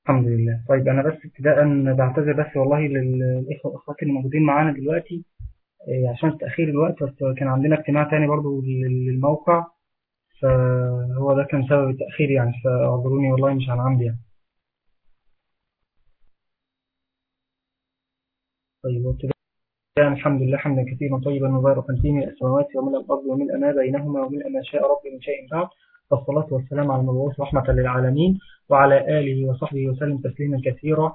الحمد لله. طيب أنا بس ابتداء بعتذر بس والله للإخوة والأخوات اللي موجودين معانا دلوقتي، عشان تأخير الوقت، بس كان عندنا اجتماع تاني برضو للموقع، فهو ده كان سبب التأخير يعني، فاعذروني والله مش عن عمدي يعني. طيب وابتداء الحمد لله حمدا كثيرا طيبا مباركا فيه، من السماوات ومن الأرض ومن ما بينهما ومن ما شاء ربي من شيء بعد، والصلاة والسلام على المبعوث رحمة للعالمين وعلى آله وصحبه وسلم تسليما كثيرا.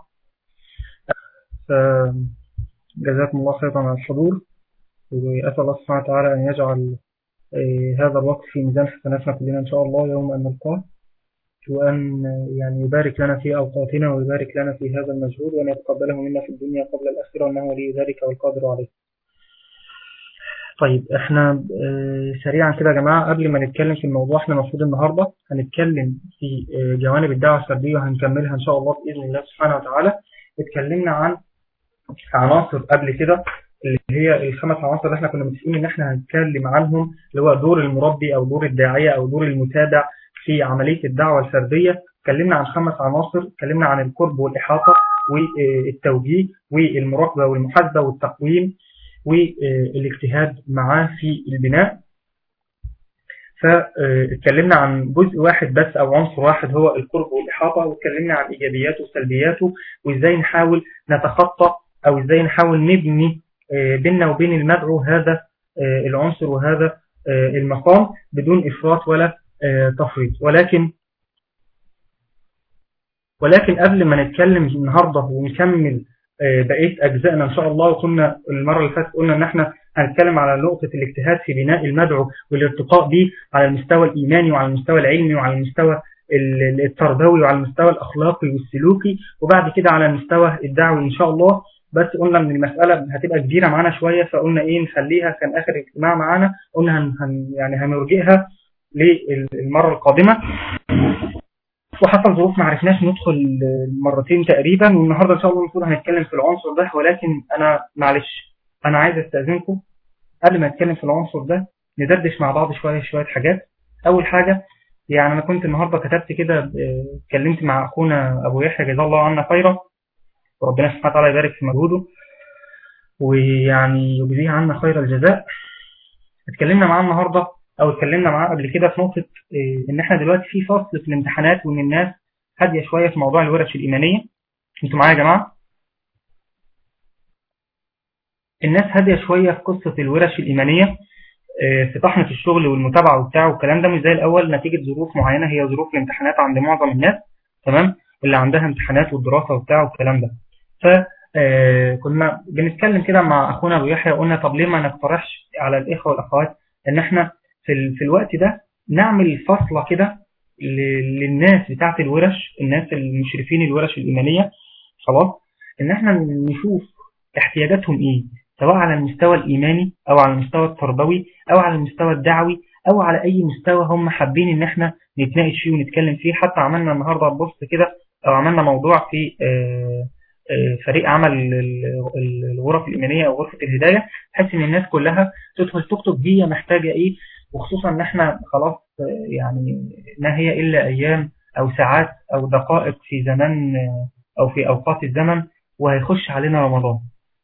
فجزاكم الله خيرا على الحضور، وأسأل الله سبحانه وتعالى أن يجعل هذا الوقت في ميزان حسناتنا كلنا إن شاء الله يوم أن نلقاه، وأن يعني يبارك لنا في أوقاتنا ويبارك لنا في هذا المجهود، وأن يتقبله منا في الدنيا قبل الآخرة، وأنه ولي ذلك والقادر عليه. طيب احنا سريعا كده يا جماعة قبل ما نتكلم في الموضوع، احنا المفروض النهاردة هنتكلم في جوانب الدعوة السردية، وهنكملها إن شاء الله بإذن الله سبحانه وتعالى. اتكلمنا عن عناصر قبل كده، اللي هي الخمس عناصر اللي احنا كنا متفقين ان احنا هنتكلم عنهم، اللي هو دور المربي او دور الداعية او دور المتابع في عملية الدعوة الفردية. اتكلمنا عن خمس عناصر، اتكلمنا عن القرب والإحاطة والتوجيه والمراقبة والمحاسبة والتقويم والاجتهاد معاه في البناء. فاتكلمنا عن جزء واحد بس او عنصر واحد هو القرب والإحاطة، واتكلمنا عن ايجابياته وسلبياته، وازاي نحاول نتخطى او ازاي نحاول نبني بيننا وبين المدعو هذا العنصر وهذا المقام بدون إفراط ولا تفريط. ولكن قبل ما نتكلم النهاردة ونكمل بقية أجزائنا إن شاء الله، وكنا المرة اللي فاتت قلنا إن احنا هنتكلم على نقطة الاجتهاد في بناء المدعو والارتقاء به على المستوى الإيماني وعلى المستوى العلمي وعلى المستوى التربوي وعلى المستوى الأخلاقي والسلوكي، وبعد كده على المستوى الدعوي إن شاء الله. بس قلنا إن المسألة هتبقى كبيرة معانا شوية، فقلنا إيه نخليها، كان آخر اجتماع معانا قلنا يعني هنرجئها للمرة القادمة، وحصل ظروف ما عرفناش ندخل مرتين تقريبا، والنهارده ان شاء الله المفروض هنتكلم في العنصر ده. ولكن انا معلش انا عايز استاذنكم قبل ما نتكلم في العنصر ده ندردش مع بعض شويه حاجات. اول حاجه، يعني انا كنت النهارده كتبت كده، اتكلمت مع اخونا ابو يحيى جزاه الله عنا خيرا، وربنا سبحانه وتعالى يبارك في مجهوده ويعني يجزيه عنا خير الجزاء. اتكلمنا معاه النهارده او اتكلمنا معاه قبل كده في نقطه ان احنا دلوقتي في فصل في الامتحانات، وان الناس هاديه شويه في موضوع الورش الايمانيه. انتوا معايا يا جماعه؟ الناس هاديه شويه في قصه الورش الايمانيه، في طحنه الشغل والمتابعه وبتاع والكلام ده، مش زي الاول نتيجه ظروف معينه، هي ظروف الامتحانات عند معظم الناس، تمام، اللي عندها امتحانات والدراسه وبتاع والكلام ده. ف كنا بنتكلم كده مع اخونا ابو يحيى، وقلنا طب ليه ما نقترحش على الاخوه والاخوات ان احنا في الوقت ده نعمل فصله كده للناس بتاعه الورش، الناس المشرفين الورش الايمانيه، خلاص، ان احنا نشوف احتياجاتهم ايه، سواء على المستوى الايماني او على المستوى التربوي او على المستوى الدعوي او على اي مستوى هم حابين ان احنا نتناقش فيه ونتكلم فيه. حتى عملنا النهارده بوست كده، او عملنا موضوع في فريق عمل الغرف الإيمانية أو غرفة الهداية، بحيث إن الناس كلها تدخل تكتب هي محتاجة إيه، وخصوصا إن إحنا خلاص يعني ما هي إلا أيام أو ساعات أو دقائق في زمان أو في أوقات الزمن، وهيخش علينا رمضان.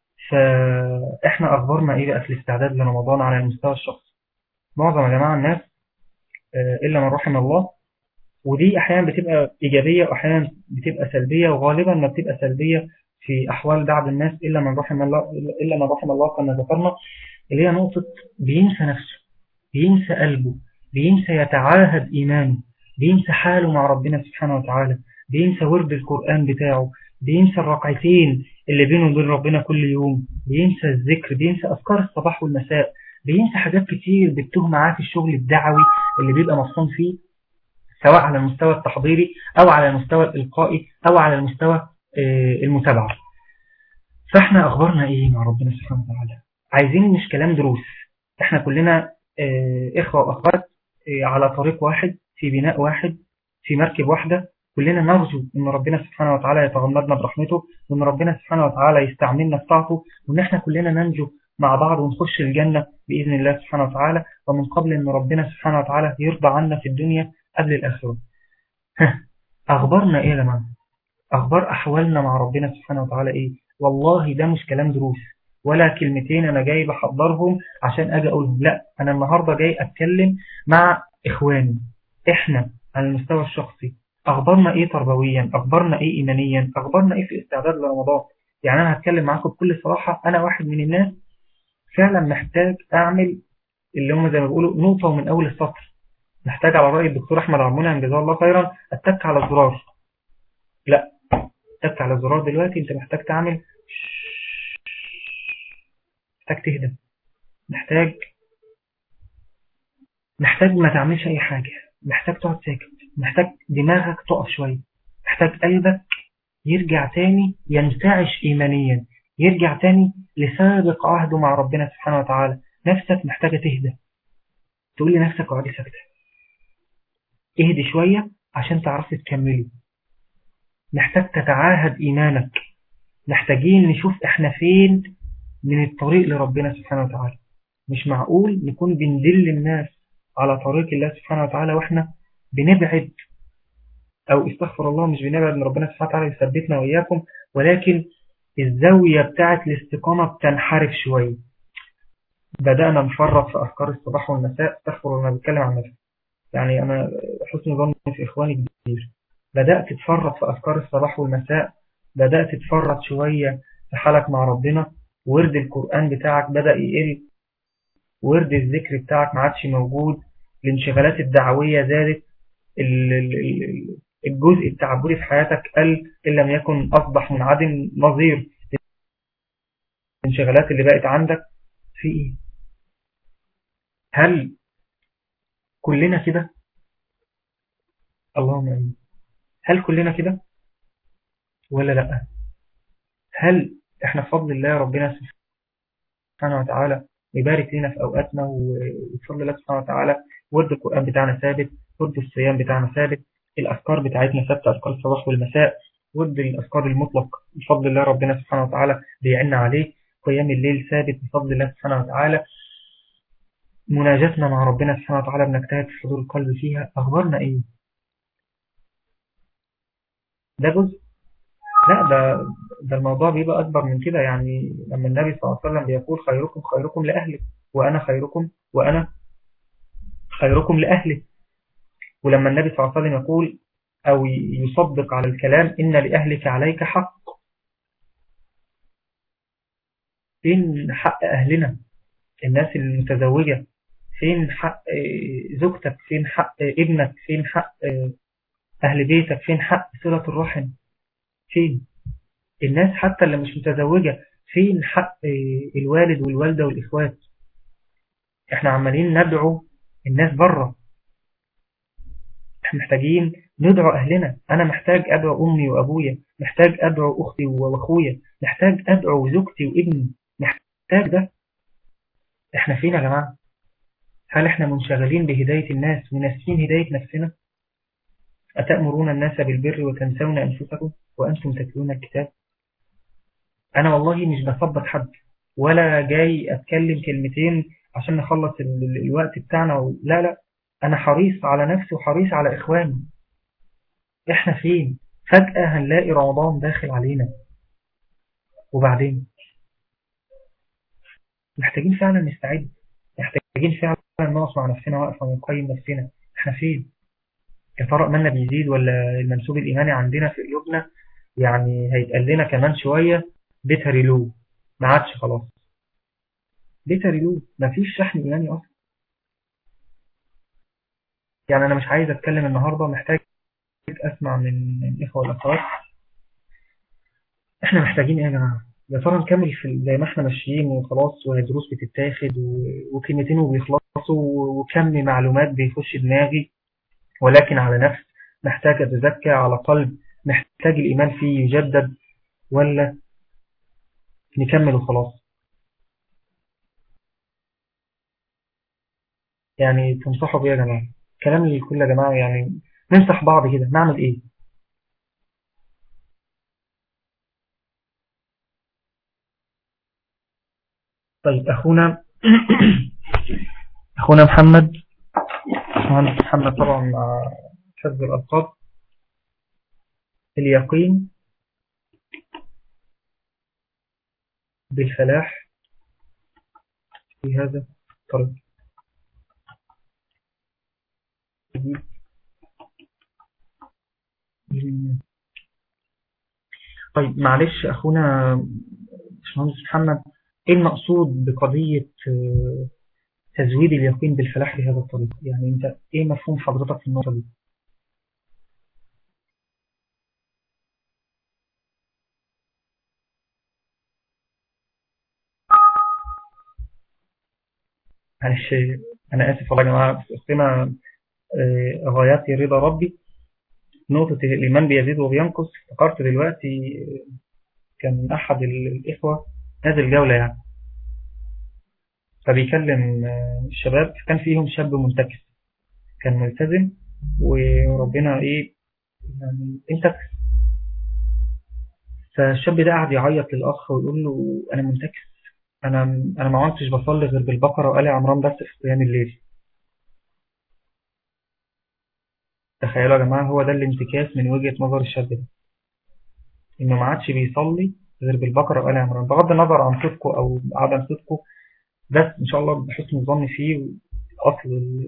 فإحنا أخبرنا إيه بقى في الاستعداد لرمضان على المستوى الشخصي؟ معظم يا جماعة الناس إلا من رحم الله، ودي أحيانا بتبقى إيجابية وأحيانا بتبقى سلبية، وغالبا ما بتبقى سلبية في أحوال بعض الناس إلا من رحم الله، إلا من رحم الله كما ذكرنا، اللي هي نقطة بينسى نفسه، بينسى قلبه، بينسى يتعاهد إيمانه، بينسى حاله مع ربنا سبحانه وتعالى، بينسى ورد القرآن بتاعه، بينسى الركعتين اللي بينه وبين ربنا كل يوم، بينسى الذكر، بينسى أذكار الصباح والمساء، بينسى حاجات كتير بتتوه معاه في الشغل الدعوي اللي بيبقى مصطوم فيه، سواء على المستوى التحضيري أو على المستوى الإلقائي أو على المستوى المتابعة. فإحنا أخبرنا إيه مع ربنا سبحانه وتعالى؟ عايزين مش كلام دروس، إحنا كلنا إخوة وأخوات على طريق واحد، في بناء واحد، في مركب واحدة، كلنا نرجو أن ربنا سبحانه وتعالى يتغمدنا برحمته، وأن ربنا سبحانه وتعالى يستعملنا في طاعته، وأن إحنا كلنا ننجو مع بعض ونخش الجنة بإذن الله سبحانه وتعالى، ومن قبل أن ربنا سبحانه وتعالى يرضى عنا في الدنيا قبل الآخرة. أخبرنا إيه يا جماعة؟ أخبار أحوالنا مع ربنا سبحانه وتعالى إيه. والله ده مش كلام دروس ولا كلمتين أنا جاي بحضرهم عشان أجي أقولهم، لا، أنا النهاردة جاي أتكلم مع إخواني إحنا على المستوى الشخصي. أخبارنا إيه تربويا، أخبارنا إيه إيمانيا، أخبارنا إيه في استعداد لرمضان. يعني أنا هتكلم معاكم بكل صراحة، أنا واحد من الناس فعلا محتاج أعمل اللي هم زي ما بيقولوا نقطة ومن أول السطر. محتاج على رأي الدكتور أحمد عمونة جزاه الله خيرا أتك على الزرار. لا، أتك على الزرار دلوقتي. أنت محتاج تعمل، محتاج تهدى، محتاج ما تعملش أي حاجة، محتاج تقعد ساكت، محتاج دماغك تقف شوية، محتاج قلبك يرجع تاني ينتعش إيمانيا، يرجع تاني لسابق عهده مع ربنا سبحانه وتعالى. نفسك محتاجة تهدى، تقول لنفسك اقعدي ساكتة، اهدي شوية عشان تعرفي تكملي. محتاج تتعاهد إيمانك. محتاجين نشوف احنا فين من الطريق لربنا سبحانه وتعالى. مش معقول نكون بندل الناس على طريق الله سبحانه وتعالى واحنا بنبعد، او استغفر الله مش بنبعد من ربنا سبحانه وتعالى يثبتنا وإياكم، ولكن الزاوية بتاعت الاستقامة بتنحرف شوية. بدأنا نفرط في أفكار الصباح والمساء. استغفر الله، أنا بتكلم عن نفسي، يعني أنا حسن ظني في إخواني كتير. بدأت تفرط في أفكار الصباح والمساء، بدأت تفرط شوية في حالك مع ربنا. ورد القرآن بتاعك بدأ يقل، ورد الذكر بتاعك ما عادش موجود، الانشغالات الدعوية زادت، الجزء التعبدي في حياتك قل إن لم يكن أصبح منعدم نظير الانشغالات اللي بقت عندك. في إيه؟ هل كلنا كده؟ اللهم آمين. هل كلنا كده ولا لا؟ هل احنا بفضل الله ربنا سبحانه وتعالى يبارك لنا في أوقاتنا، وبفضل الله سبحانه وتعالى ورد القرآن بتاعنا ثابت، ورد الصيام بتاعنا ثابت، الأذكار بتاعتنا ثابتة، أذكار الصباح والمساء، ورد الأذكار المطلق بفضل الله ربنا سبحانه وتعالى بيعنا عليه، قيام الليل ثابت بفضل الله سبحانه وتعالى، مناجاتنا مع ربنا سبحانه وتعالى بنجتهد في حضور القلب فيها. أخبارنا إيه؟ ده جزء. لا، ده الموضوع بيبقى أكبر من كده. يعني لما النبي صلى الله عليه وسلم بيقول خيركم خيركم لأهله، وأنا خيركم لأهله. ولما النبي صلى الله عليه وسلم يقول أو يصدق على الكلام إن لأهلك عليك حق، فين حق أهلنا الناس المتزوجة؟ فين حق زوجتك؟ فين حق ابنك؟ فين حق أهل بيتك؟ فين حق صلة الرحم؟ فين الناس حتى اللي مش متزوجة؟ فين حق الوالد والوالدة والإخوات؟ احنا عمالين ندعو الناس بره، احنا محتاجين ندعو أهلنا. أنا محتاج أدعو أمي وأبويا، محتاج أدعو أختي وأخويا، محتاج أدعو زوجتي وابني، محتاج ده. احنا فين يا جماعة؟ هل احنا منشغلين بهداية الناس وناسين هداية نفسنا؟ أتأمرون الناس بالبر وتنسون أنفسكم وأنتم تتلون الكتاب؟ أنا والله مش بثبت حد ولا جاي أتكلم كلمتين عشان نخلص الوقت بتاعنا، لا لا، أنا حريص على نفسي وحريص على إخواني. إحنا فين؟ فجأة هنلاقي رمضان داخل علينا، وبعدين محتاجين فعلا نستعد، محتاجين فعلا نقف مع نفسنا وقفة ونقيم نفسنا. إحنا فين؟ يا ترى إيماننا بيزيد ولا المنسوب الإيماني عندنا في قلوبنا يعني هيتقال لنا كمان شوية بيتهري لو؟ ما عادش خلاص بيتهري لو، مفيش شحن إيماني أصلا. يعني أنا مش عايز أتكلم النهاردة، محتاج أسمع من الإخوة والأخوات إحنا محتاجين إيه يا جماعة. يا ترى نكمل في زي ما إحنا ماشيين وخلاص، وهي دروس بتتاخد وكلمتين وبيخلصوا وكم معلومات بيخش دماغي، ولكن على نفس محتاج أتزكى، على قلب محتاج الإيمان فيه يجدد، ولا نكمل وخلاص؟ يعني تنصحوا بيه يا جماعة؟ كلام للكل يا جماعة، يعني ننصح بعض كده، نعمل إيه؟ طيب أخونا أخونا محمد، مهندس محمد طبعا مع حفظ الألقاب، اليقين بالفلاح في هذا الطريق. طيب معلش أخونا باشمهندس محمد، إيه المقصود بقضية تزويد اليقين بالفلاح في هذا الطريق؟ يعني أنت إيه مفهوم حضرتك في النقطة دي؟ معلش أنا آسف والله يا جماعة، بس أختنا غاياتي رضا ربي. نقطة الإيمان بيزيد وبينقص افتكرت دلوقتي، كان أحد الإخوة نازل جولة يعني، فبيكلم الشباب، كان فيهم شاب منتكس كان ملتزم وربنا إيه يعني انتكس. فالشاب ده قعد يعيط للأخ ويقول له أنا منتكس، أنا ما عدتش بصلي غير بالبقرة وآل عمران بس في قيام الليل. تخيلوا يا جماعة، هو ده الانتكاس من وجهة نظر الشاب ده، إنه ما عادش بيصلي غير بالبقرة وآل عمران، بغض النظر عن صدقه أو عدم صدقه. بس إن شاء الله بحسن الظن فيه، أصل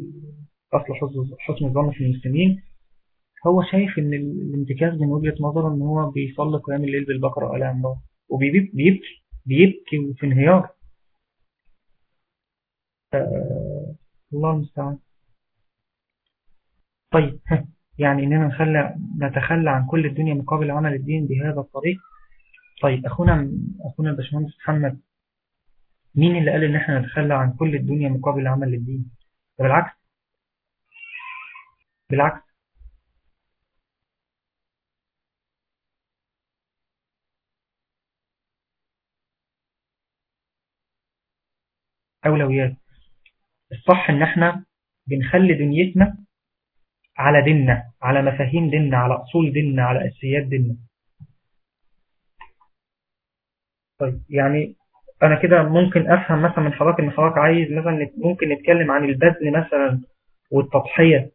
حسن الظن في المسلمين. هو شايف إن الانتكاس من وجهة نظره إن هو بيصلي قيام الليل بالبقرة وآل عمران، وبيبكي بيبكي في انهيار. الله المستعان. طيب يعني إننا نتخلى عن كل الدنيا مقابل عمل الدين بهذا الطريق. طيب أخونا الباشمهندس محمد، مين اللي قال إن إحنا نتخلى عن كل الدنيا مقابل عمل الدين؟ ده بالعكس. بالعكس. أولويات. الصح إن إحنا بنخلي دنيتنا على ديننا، على مفاهيم ديننا، على أصول ديننا، على أساسيات ديننا. طيب يعني أنا كده ممكن أفهم مثلا من حضرتك إن حضرتك عايز مثلا ممكن نتكلم عن البذل مثلا والتضحية،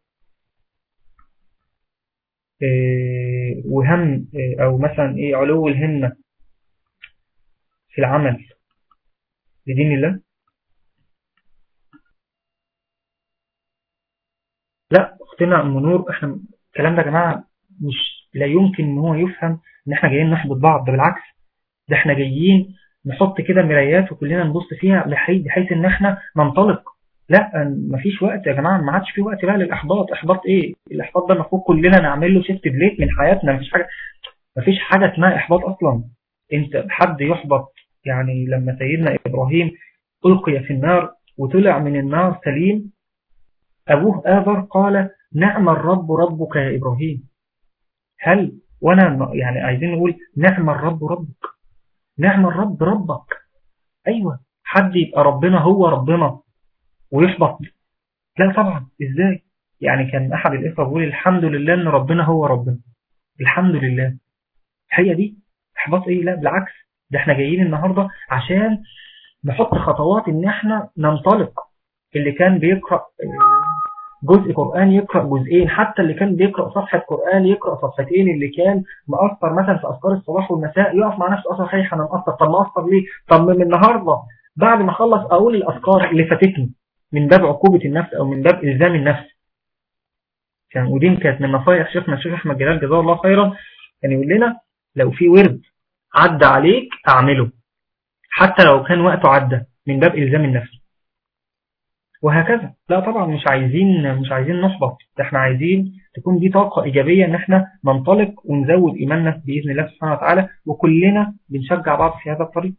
وهم أو مثلا إيه علو الهمة في العمل لدين الله. لا أختنا أم نور، إحنا الكلام ده يا جماعة مش لا يمكن إن هو يفهم إن إحنا جايين نحبط بعض، ده بالعكس. ده إحنا جايين نحط كده مرايات وكلنا نبص فيها بحيث إن إحنا ننطلق. لا مفيش وقت يا جماعة، ما عادش في وقت بقى للإحباط. إحباط إيه؟ الإحباط ده المفروض كلنا نعمل له شيفت بليت من حياتنا. مفيش حاجة اسمها إحباط أصلا. أنت حد يحبط؟ يعني لما سيدنا إبراهيم ألقي في النار وطلع من النار سليم، أبوه آذر قال نعم الرب ربك يا إبراهيم. هل وانا يعني عايزين نقول نعم الرب ربك، نعم الرب ربك. أيوة، حد يبقى ربنا هو ربنا ويحبط؟ لا طبعا، إزاي؟ يعني كان أحد الإخوة بيقول الحمد لله أن ربنا هو ربنا. الحمد لله. هي دي إحباط إيه؟ لا بالعكس، ده احنا جايين النهاردة عشان نحط خطوات ان احنا ننطلق. اللي كان بيقرأ جزء قرآن يقرأ جزئين، حتى اللي كان بيقرأ صفحة قرآن يقرأ صفحتين، اللي كان مقصر مثلا في أذكار الصباح والمساء يقف مع نفسه أصلا صحيح أنا مقصر. طب مقصر ليه؟ طب من النهاردة بعد ما أخلص أقول الأذكار اللي فاتتني، من باب عقوبة النفس أو من باب إلزام النفس. يعني ودي كانت من نصايح شيخنا الشيخ أحمد جلال جزاه الله خيرا، كان يقول لنا لو في ورد عدى عليك أعمله، حتى لو كان وقته عدى، من باب إلزام النفس. وهكذا. لا طبعا مش عايزين نحبط، ده احنا عايزين تكون دي طاقة إيجابية ان احنا ننطلق ونزود إيماننا بإذن الله سبحانه وتعالى، وكلنا بنشجع بعض في هذا الطريق.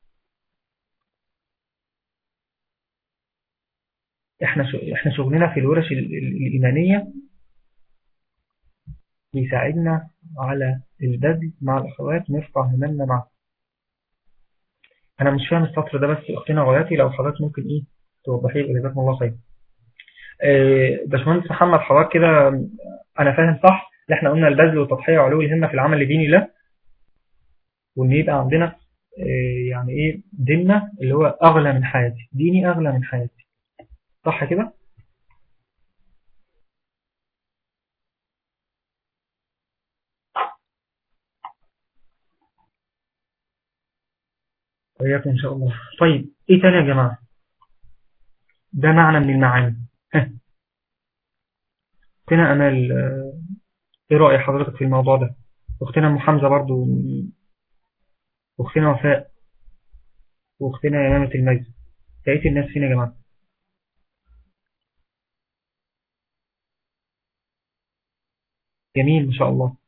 احنا شغلنا في الورش الإيمانية بيساعدنا على البذل مع الأخوات، نرفع هممنا معه. أنا مش فاهم السطر ده، بس أختنا غاياتي لو حضرتك ممكن إيه توضحي لي، جزاكم الله خير. باشمهندس محمد، حضرتك كده أنا فاهم صح اللي احنا قلنا البذل والتضحية وعلو الهمة في العمل لدين الله، وان يبقى عندنا يعني ايه ديننا اللي هو اغلى من حياتي، ديني اغلى من حياتي، صح كده؟ وإياكم إن شاء الله. طيب إيه تاني يا جماعة؟ ده معنى من المعاني. ها، أختنا أمال، إيه رأي حضرتك في الموضوع ده؟ أختنا أم حمزة برضو، أختنا وفاء، وأختنا يمامة المجد. بقية الناس فين يا جماعة؟ جميل ما شاء الله.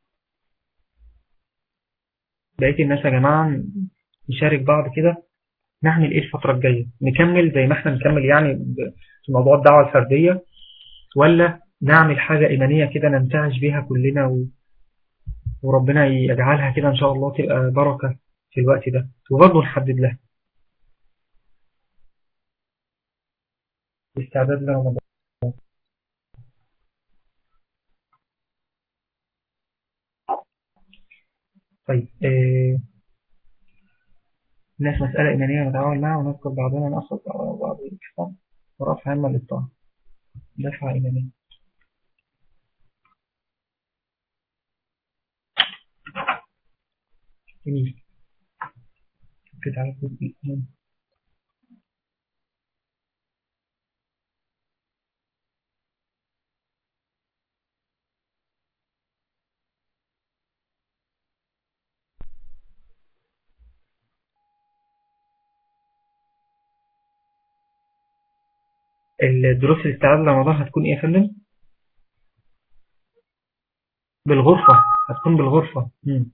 بقية الناس يا جماعة نشارك بعض كده. نعمل إيه الفترة الجاية؟ نكمل زي ما إحنا نكمل يعني في موضوع الدعوة الفردية، ولا نعمل حاجة إيمانية كده ننتعش بيها كلنا وربنا يجعلها كده إن شاء الله تبقى بركة في الوقت ده، وبرضه نحدد لها استعداد لرمضان. طيب الناس مسألة إيمانية نتعامل معها ونذكر بعضنا نأخذ بعض الإحسان ورفع همة للطاعة. دفعة إيمانية. جميل. في تعرف الإيمان. الدروس الاستعداد لرمضان هتكون إيه يا فندم؟ بالغرفة. هتكون بالغرفة.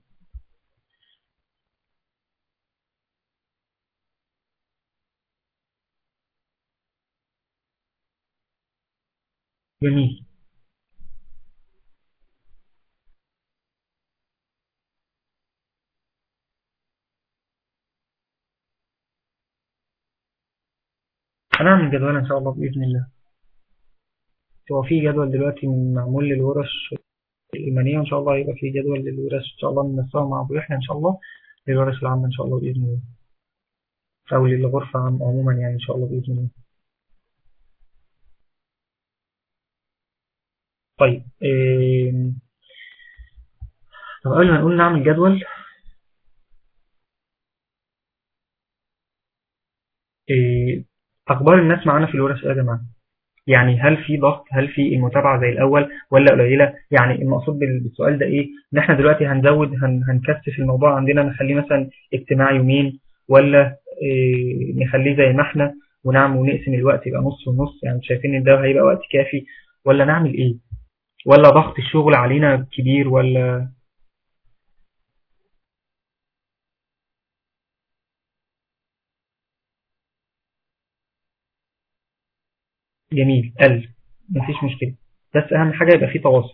جميل. هنعمل جدول إن شاء الله بإذن الله. هو في جدول دلوقتي معمول للورش الإيمانية، وإن شاء الله يبقى في جدول للورش إن شاء الله ننسقه مع أبو يحيى إن شاء الله للورش العامة إن شاء الله بإذن الله، أو للغرفة عموما يعني إن شاء الله بإذن الله. طيب طب قبل ما نقول نعمل جدول، إيه أخبار الناس معانا في الورش إيه يا جماعة؟ يعني هل في ضغط؟ هل في المتابعة زي الأول ولا قليلة؟ يعني المقصود بالسؤال ده إيه؟ إن إحنا دلوقتي هنزود هنكثف الموضوع عندنا، نخليه مثلا اجتماع يومين، ولا إيه نخليه زي ما إحنا ونعمل ونقسم الوقت يبقى نص ونص؟ يعني شايفين إن ده هيبقى وقت كافي، ولا نعمل إيه؟ ولا ضغط الشغل علينا كبير ولا؟ جميل قل. مفيش مشكلة، بس أهم حاجة يبقى في تواصل.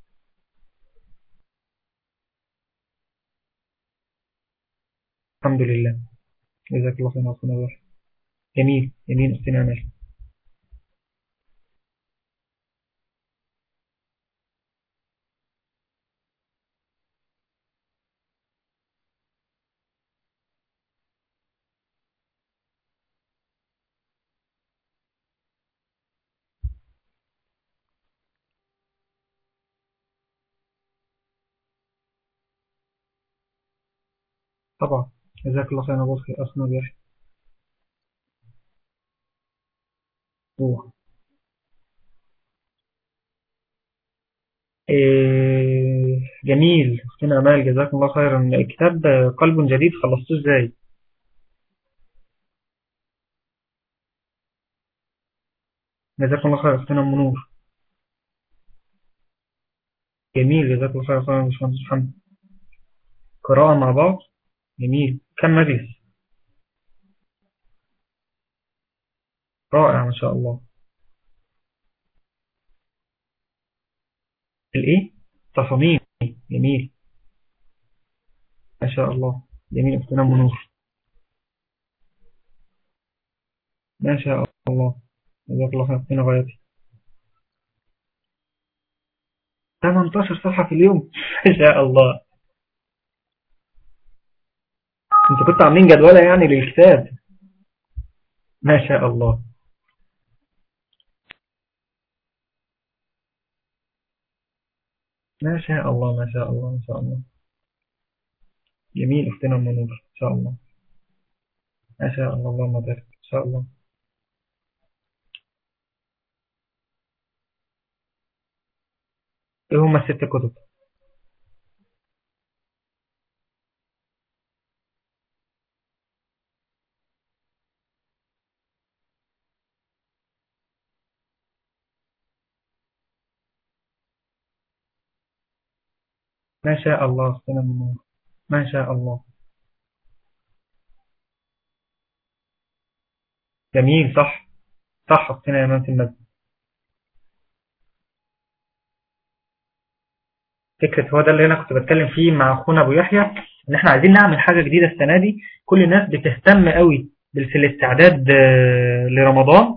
الحمد لله. جزاك الله خير وصلنا الله. جميل جميل أختنا أمال. طبعا. جزاك الله خير وصلنا أصلا الله. روح. جميل أختنا أمال، جزاك الله خيرا. كتاب قلب جديد خلصتوه إزاي؟ جزاك الله خير أختنا أم نور. جميل جزاك الله خير يا باشمهندس محمد. قراءة مع بعض. جميل. كم مجلس؟ رائع ما شاء الله. الإيه؟ تصاميم. جميل ما شاء الله. جميل أختنا أم نور. ما شاء الله. جزاك الله خير أختنا غايتي. 18 صفحة في اليوم ما شاء الله. انتوا كنتوا عاملين جدولة يعني للكتاب؟ ما شاء الله. ما شاء الله ما شاء الله ما شاء الله. جميل أختنا أم نور إن شاء الله. ما شاء الله، اللهم بارك إن شاء الله. إيه هم الست كتب؟ ما شاء الله، سنة من نور. ما شاء الله. جميل، صح. صح، أختنا يا إمامة المسجد. فكرة هو ده اللي أنا كنت بتكلم فيه مع أخونا أبو يحيى، إن إحنا عايزين نعمل حاجة جديدة السنة دي. كل الناس بتهتم قوي في الاستعداد لرمضان،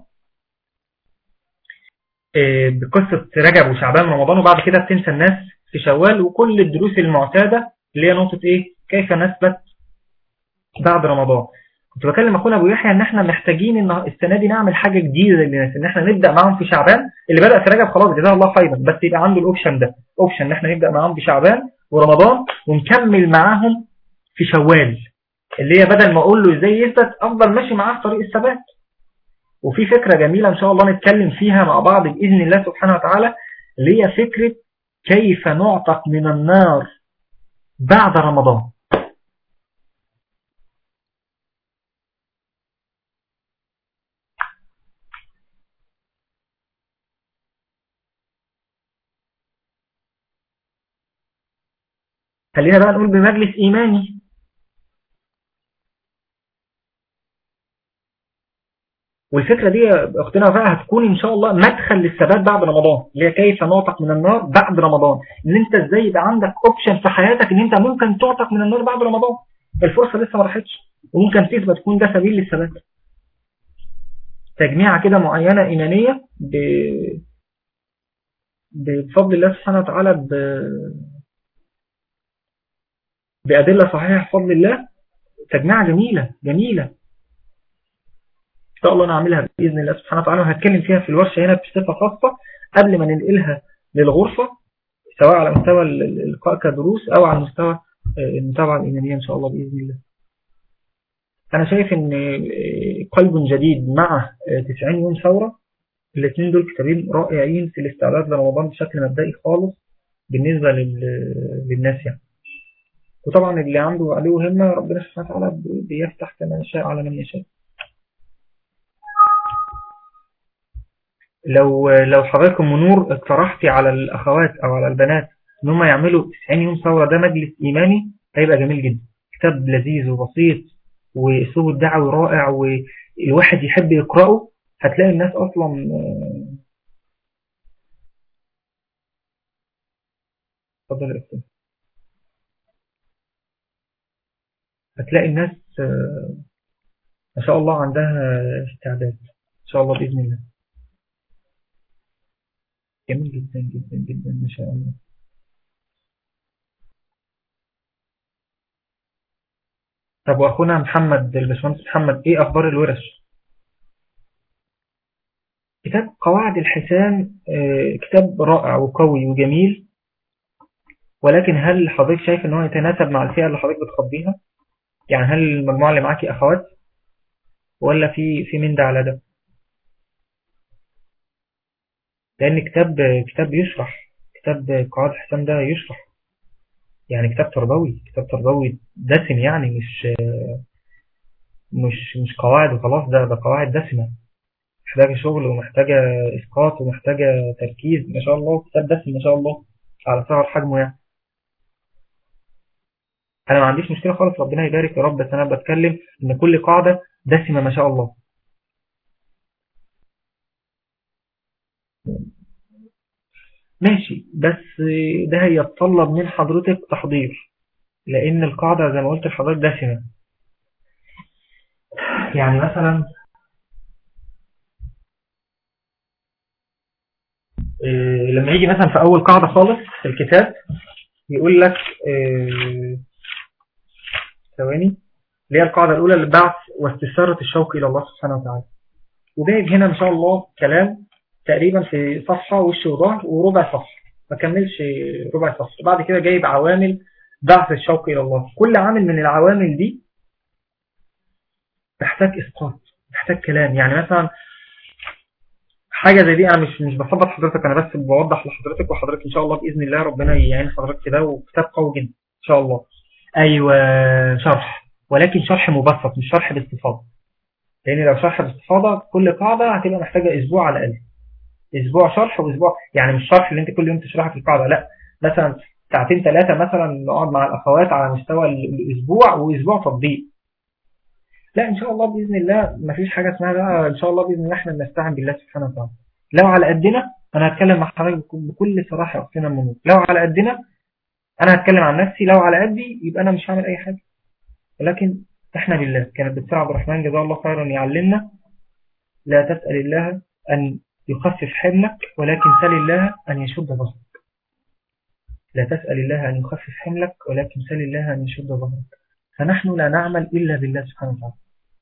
بقصة رجب وشعبان ورمضان، وبعد كده بتنسى الناس في شوال وكل الدروس المعتادة اللي هي نقطة إيه، كيف نثبت بعد رمضان. كنت بكلم اخونا ابو يحيى ان احنا محتاجين ان السنه دي نعمل حاجه جديده للناس، ان احنا نبدا معاهم في شعبان. اللي بدا في رجب خلاص جزاه الله خيرا، بس يبقى عنده الاوبشن ده، اوبشن ان احنا نبدا معاهم في شعبان ورمضان ونكمل معاهم في شوال، اللي هي بدل ما اقول له ازاي يثبت افضل ماشي معاه في طريق الثبات. وفي فكره جميله ان شاء الله نتكلم فيها مع بعض باذن الله سبحانه وتعالى، اللي هي فكره كيف نعتق من النار بعد رمضان. خلينا بقى نقول بمجلس ايماني. والفكرة دي يا أختنا بقى هتكون إن شاء الله مدخل للثبات بعد رمضان، اللي هي كيف نعتق من النار بعد رمضان. إن أنت إزاي يبقى عندك أوبشن في حياتك إن أنت ممكن تعتق من النار بعد رمضان. الفرصة لسه ما راحتش، وممكن تثبت تكون ده سبيل للثبات. تجميعة كده معينة إيمانية بفضل الله سبحانه وتعالى، بأدلة صحيحة بفضل الله. تجميعة جميلة جميلة إن شاء الله نعملها بإذن الله سبحانه وتعالى، وهتكلم فيها في الورشة هنا بصفة خاصة قبل ما ننقلها للغرفة، سواء على مستوى الإلقاء كدروس أو على مستوى المتابعة الإيمانية إن شاء الله بإذن الله. أنا شايف أن قلب جديد مع 90 يوم ثورة، الاثنين دول كتابين رائعين في الاستعداد لرمضان بشكل مبدئي خالص بالنسبة للناس يعني. وطبعا اللي عنده عليه همة ربنا سبحانه وتعالى بيفتح كما يشاء على من يشاء. لو حضراتكم منور اقترحتي على الأخوات أو على البنات إن هم يعملوا 90 يوم ثورة ده مجلس إيماني، هيبقى جميل جدا. كتاب لذيذ وبسيط وأسلوب الدعوي رائع والواحد يحب يقرأه. هتلاقي الناس أصلا اتفضل يا أستاذ. هتلاقي الناس ما شاء الله عندها استعداد إن شاء الله بإذن الله. جميل جدا جدا جدا ما شاء الله. طب وأخونا محمد الباشمهندس محمد، إيه أخبار الورش؟ كتاب قواعد الحسان كتاب رائع وقوي وجميل، ولكن هل حضرتك شايف ان هو يتناسب مع الفئة اللي حضرتك بتخاطبيها؟ يعني هل المجموعة اللي معاكي اخوات ولا في من ده على ده؟ لان كتاب يشرح، كتاب قواعد الحسان ده يشرح، يعني كتاب تربوي، كتاب تربوي دسم، يعني مش قواعد وخلاص، ده قواعد دسمة، محتاجة شغل ومحتاجة اسقاط ومحتاجة تركيز. ما شاء الله كتاب دسم ما شاء الله على صغر حجمه يعني. انا ما عنديش مشكلة خالص، ربنا يبارك يا رب، بس انا بتكلم ان كل قاعدة دسمة ما شاء الله. ماشي، بس ده هيتطلب من حضرتك تحضير، لان القاعدة زي ما قلت لحضرتك دسمة. يعني مثلا لما يجي مثلا في اول قاعدة خالص في الكتاب يقول لك ثواني، اللي هي القاعدة الاولى، البعث واستثارة الشوق الى الله سبحانه وتعالى. وجايب هنا ما شاء الله كلام تقريبا في صفحة وش وظهر وربع صفحة، ما كملش ربع صفحة. بعد كده جايب عوامل بعث الشوق الى الله. كل عامل من العوامل دي محتاج إسقاط، محتاج كلام. يعني مثلا حاجة زي دي، أنا مش بصبت حضرتك، أنا بس بوضح لحضرتك، وحضرتك إن شاء الله بإذن الله ربنا يعين حضرتك في ده، وكتاب قوي جدا إن شاء الله. أيوة، شرح، ولكن شرح مبسط مش شرح باستفاضة. لأن لو شرح باستفاضة كل قاعدة هتبقى محتاجة أسبوع على الأقل، أسبوع شرح وأسبوع، يعني مش شرح اللي أنت كل يوم تشرحها في القاعدة، لا، مثلا ساعتين ثلاثة مثلا نقعد مع الأخوات على مستوى الأسبوع، وأسبوع تطبيق. لا إن شاء الله بإذن الله مفيش حاجة اسمها بقى، إن شاء الله بإذن الله إحنا بنستعين بالله سبحانه وتعالى. لو على قدنا، أنا هتكلم مع حضرتك بكل صراحة يا أختنا المنور، لو على قدنا أنا هتكلم عن نفسي، لو على قدي يبقى أنا مش هعمل أي حاجة. ولكن إحنا لله. كان الدكتور عبد الرحمن جزاه الله خيرا يعلمنا: لا تسأل الله أن يخفف حملك، ولكن سل الله أن يشد ظهرك. لا تسأل الله أن يخفف حملك، ولكن سل الله أن يشد ظهرك. فنحن لا نعمل إلا بالله سبحانه وتعالى.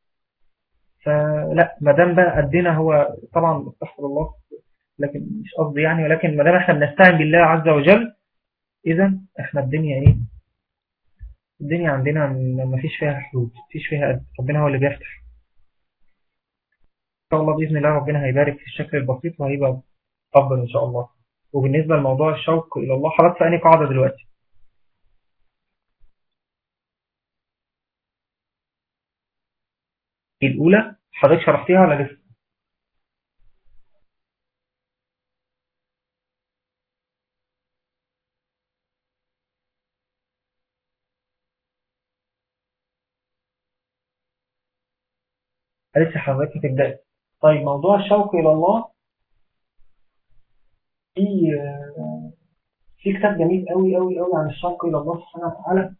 فلا، ما دام بقى قدنا، هو طبعا استغفر الله لكن مش قصدي يعني، ولكن ما دام احنا بنستعين بالله عز وجل، اذا احنا الدنيا ايه؟ الدنيا عندنا ما فيش فيها حدود، ما فيش فيها قد. ربنا هو اللي بيفتح. ان شاء الله باذن الله ربنا هيبارك في الشكل البسيط، وهيبقى افضل ان شاء الله. وبالنسبه لموضوع الشوق الى الله، حضرتك في انهي قاعده دلوقتي؟ الاولى حضرتك شرحتيها ولا لسه؟ لسه حضرتك هتبداي. طيب موضوع الشوق الى الله، في في كتاب جميل قوي قوي قوي عن الشوق الى الله سبحانه وتعالى.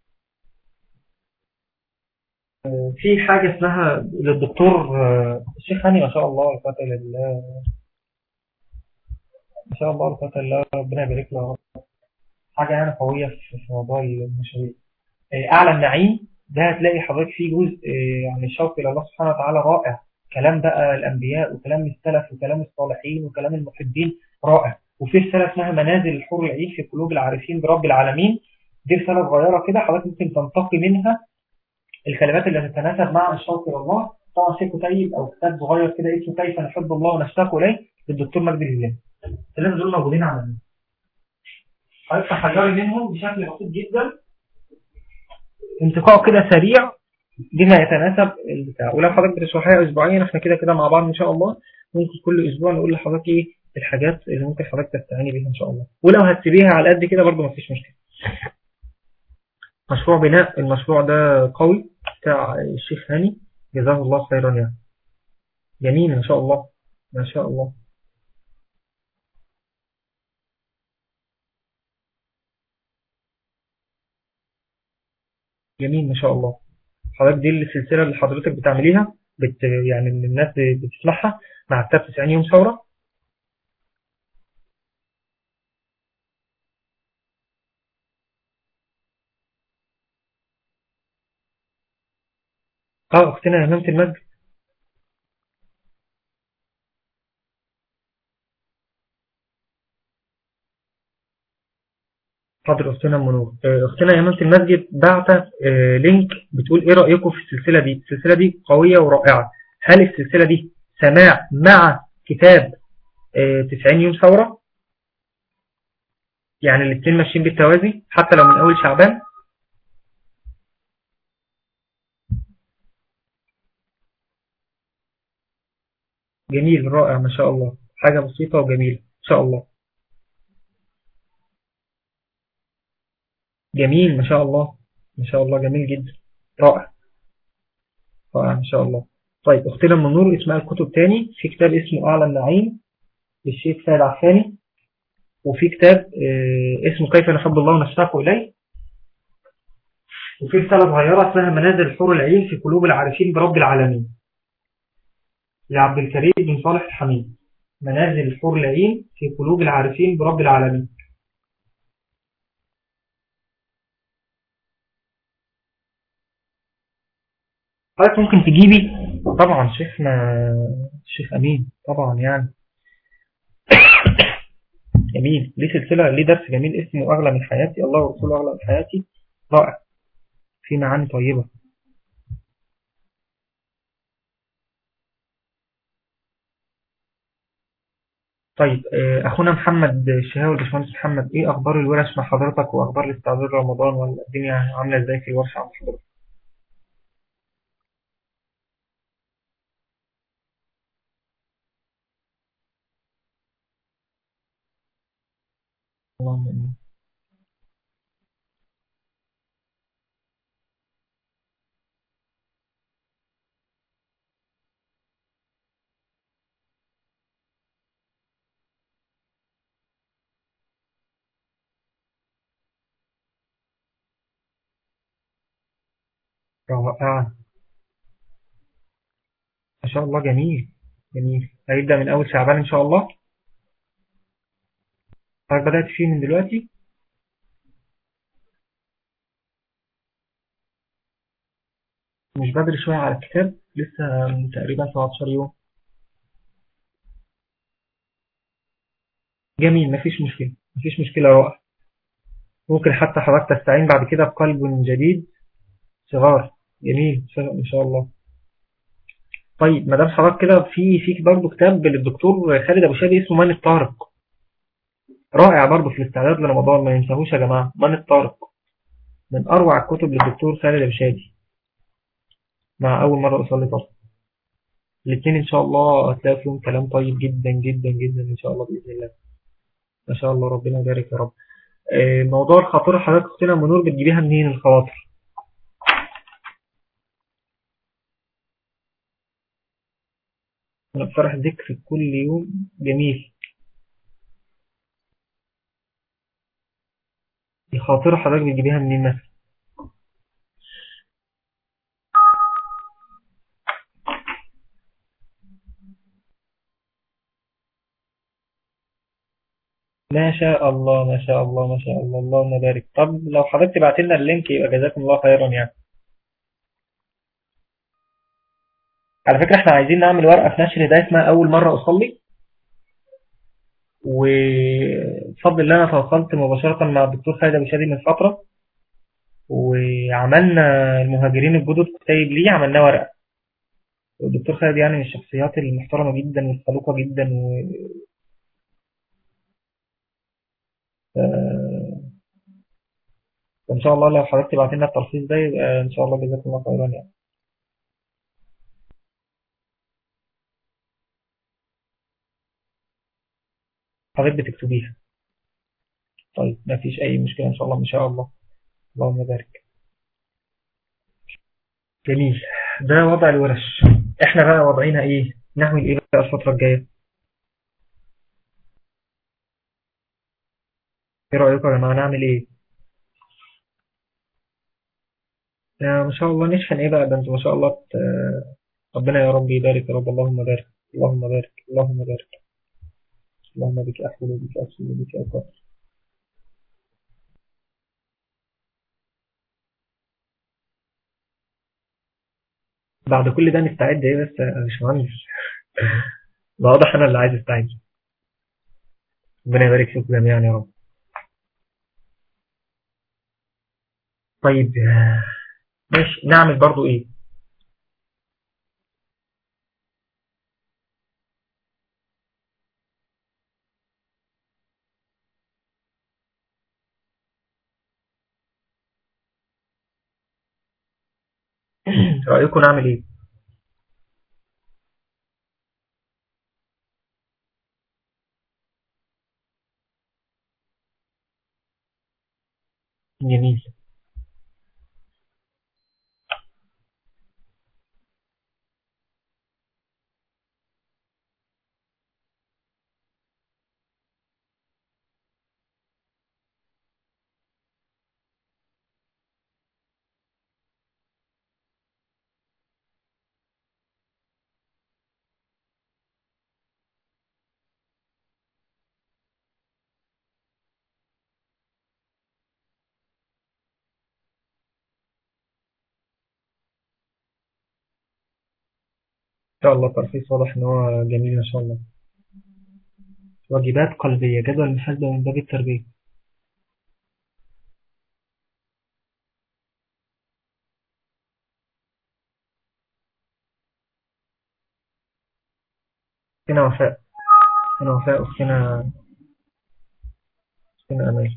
في حاجة اسمها للدكتور الشيخ هاني، ما شاء الله لا قوة إلا بالله، ما شاء الله لا قوة إلا بالله، ربنا يبارك له يا رب. حاجة يعني قوية في موضوع المشاريع. أعلى النعيم ده هتلاقي حضرتك فيه جزء يعني الشوق إلى الله سبحانه وتعالى رائع. كلام بقى الأنبياء، وكلام السلف، وكلام الصالحين، وكلام المحبين رائع. وفي رسالة اسمها منازل الحور العين في قلوب العارفين برب العالمين. دي رسالة صغيرة كده حضرتك ممكن تنتقي منها الكلمات اللي تتناسب مع الشوق الى الله. طبعا في كتيب او كتاب صغير كده اسمه كيف نحب الله ونشتاق اليه للدكتور مجدي الهلالي. الثلاثه دول موجودين على النت، حضرتك تحضري منهم بشكل بسيط جدا، انتقاء كده سريع بما يتناسب البتاع. ولو حضرتك بتشرحيها اسبوعيا، احنا كده كده مع بعض ان شاء الله، ممكن كل اسبوع نقول لحضرتك ايه الحاجات اللي ممكن حضرتك تستعيني بيها ان شاء الله. ولو هتسيبيها على قد كده برضه مفيش مشكله. مشروع بناء، المشروع ده قوي بتاع الشيخ هاني جزاه الله خيرا يعني. جميل ما شاء الله، ما شاء الله. جميل ما شاء الله. حضرتك دي السلسلة اللي حضرتك بتعمليها يعني اللي الناس بتسمعها مع كتاب 90 يوم ثورة. اه، اختنا امامة المسجد. حاضر اختنا منور. اختنا امامة المسجد بعت لينك بتقول ايه رأيكم في السلسلة دي؟ السلسلة دي قوية ورائعة. هل السلسلة دي سماع مع كتاب 90 يوم ثورة؟ يعني الاثنين ماشيين بالتوازي حتى لو من اول شعبان. جميل رائع ما شاء الله، حاجة بسيطة وجميلة ان شاء الله. جميل ما شاء الله، ما شاء الله جميل جدا، رائع رائع ما شاء الله. طيب اختنا من نور اسمها الكتب تاني، في كتاب اسمه أعلى النعيم للشيخ سيد عفاني، وفي كتاب اسمه كيف نحب الله ونشتاق إليه، وفي رسالة صغيرة اسمها منازل الحور العين في قلوب العارفين برب العالمين لعبد الكريم بن صالح الحميد. منازل الحور العين في قلوب العارفين برب العالمين. حضرتك ممكن تجيبي طبعا شيخنا الشيخ أمين طبعا يعني. جميل، ليه سلسلة، ليه درس جميل اسمه أغلى من حياتي، الله ورسوله أغلى من حياتي، رائع، في معاني طيبة. طيب أخونا محمد الشهاوي، الباشمهندس محمد، إيه أخبار الورش مع حضرتك وأخبار الاستعداد رمضان، ولا الدنيا عاملة إزاي في الورشة عند حضرتك؟ اللهم آمين. رائعة. ما شاء الله، جميل. جميل، هيبدأ من أول شعبان إن شاء الله. حضرتك بدأت فيه من دلوقتي؟ مش بدري شوية على الكتاب؟ لسه من تقريبا 17 يوم. جميل، مفيش مشكلة. مفيش مشكلة، رائع. ممكن حتى حضرتك تستعين بعد كده بقلب جديد صغار. جميل، إن شاء الله. طيب ما دام حضرتك كده، فيك برضه كتاب للدكتور خالد أبو شادي اسمه من الطارق. رائع برضه في الاستعداد لرمضان، ما ينساهوش يا جماعة. من الطارق من أروع الكتب للدكتور خالد أبو شادي. مع أول مرة أصلي طرق. الاثنين إن شاء الله هتلاقي فيهم كلام طيب جدا جدا جدا إن شاء الله بإذن الله. ما شاء الله، ربنا يبارك يا رب. موضوع الخاطرة، حضرتك أختنا منور بتجيبيها منين الخواطر؟ أنا بفرح ذكر كل يوم. جميل. الخاطرة حضرتك بتجيبيها منين مثلا؟ ما شاء الله، ما شاء الله، ما شاء الله، اللهم بارك. طب لو حضرتك تبعت لنا اللينك يبقى جزاكم الله خيرا يعني. على فكرة احنا عايزين نعمل ورقة في نشر ده اسمها أول مرة أصلي. وبفضل الله أنا تواصلت مباشرة مع الدكتور خالد أبو شادي من فترة، وعملنا المهاجرين الجدد كتيب ليه، عملنا ورقة. والدكتور خالد يعني من الشخصيات المحترمة جدا والخلوقة جدا آه، وإن شاء الله لو حضرتك تبعت لنا التلخيص ده يبقى إن شاء الله جزاكم الله خيرا يعني. حضرتك بتكتبيها. طيب ما فيش أي مشكلة إن شاء الله، إن شاء الله. اللهم بارك. جميل. ده وضع الورش. احنا بقى وضعنا ايه، نعمل ايه بقى الفترة الجاية؟ ايه رأيكم يا جماعة، نعمل ايه؟ ما شاء الله نشحن ايه بقى، ده انتوا ما شاء الله ربنا يا رب يبارك يا رب. اللهم بارك. اللهم بارك. اللهم بارك. اللهم بك احسن وبك احسن وبك اكبر. بعد كل ده نستعد ايه بس يا باشمهندس؟ ده واضح انا اللي عايز استعد. ربنا يبارك فيكم جميعا يا رب. طيب ماشي، نعمل برضو ايه؟ رأيكم نعمل ايه؟ جميل. ان شاء الله الترخيص واضح ان هو جميل ما شاء الله. واجبات قلبية، جدول المحاسبة من باب التربية. هنا وفاء. أنا وفاء أختنا أمال.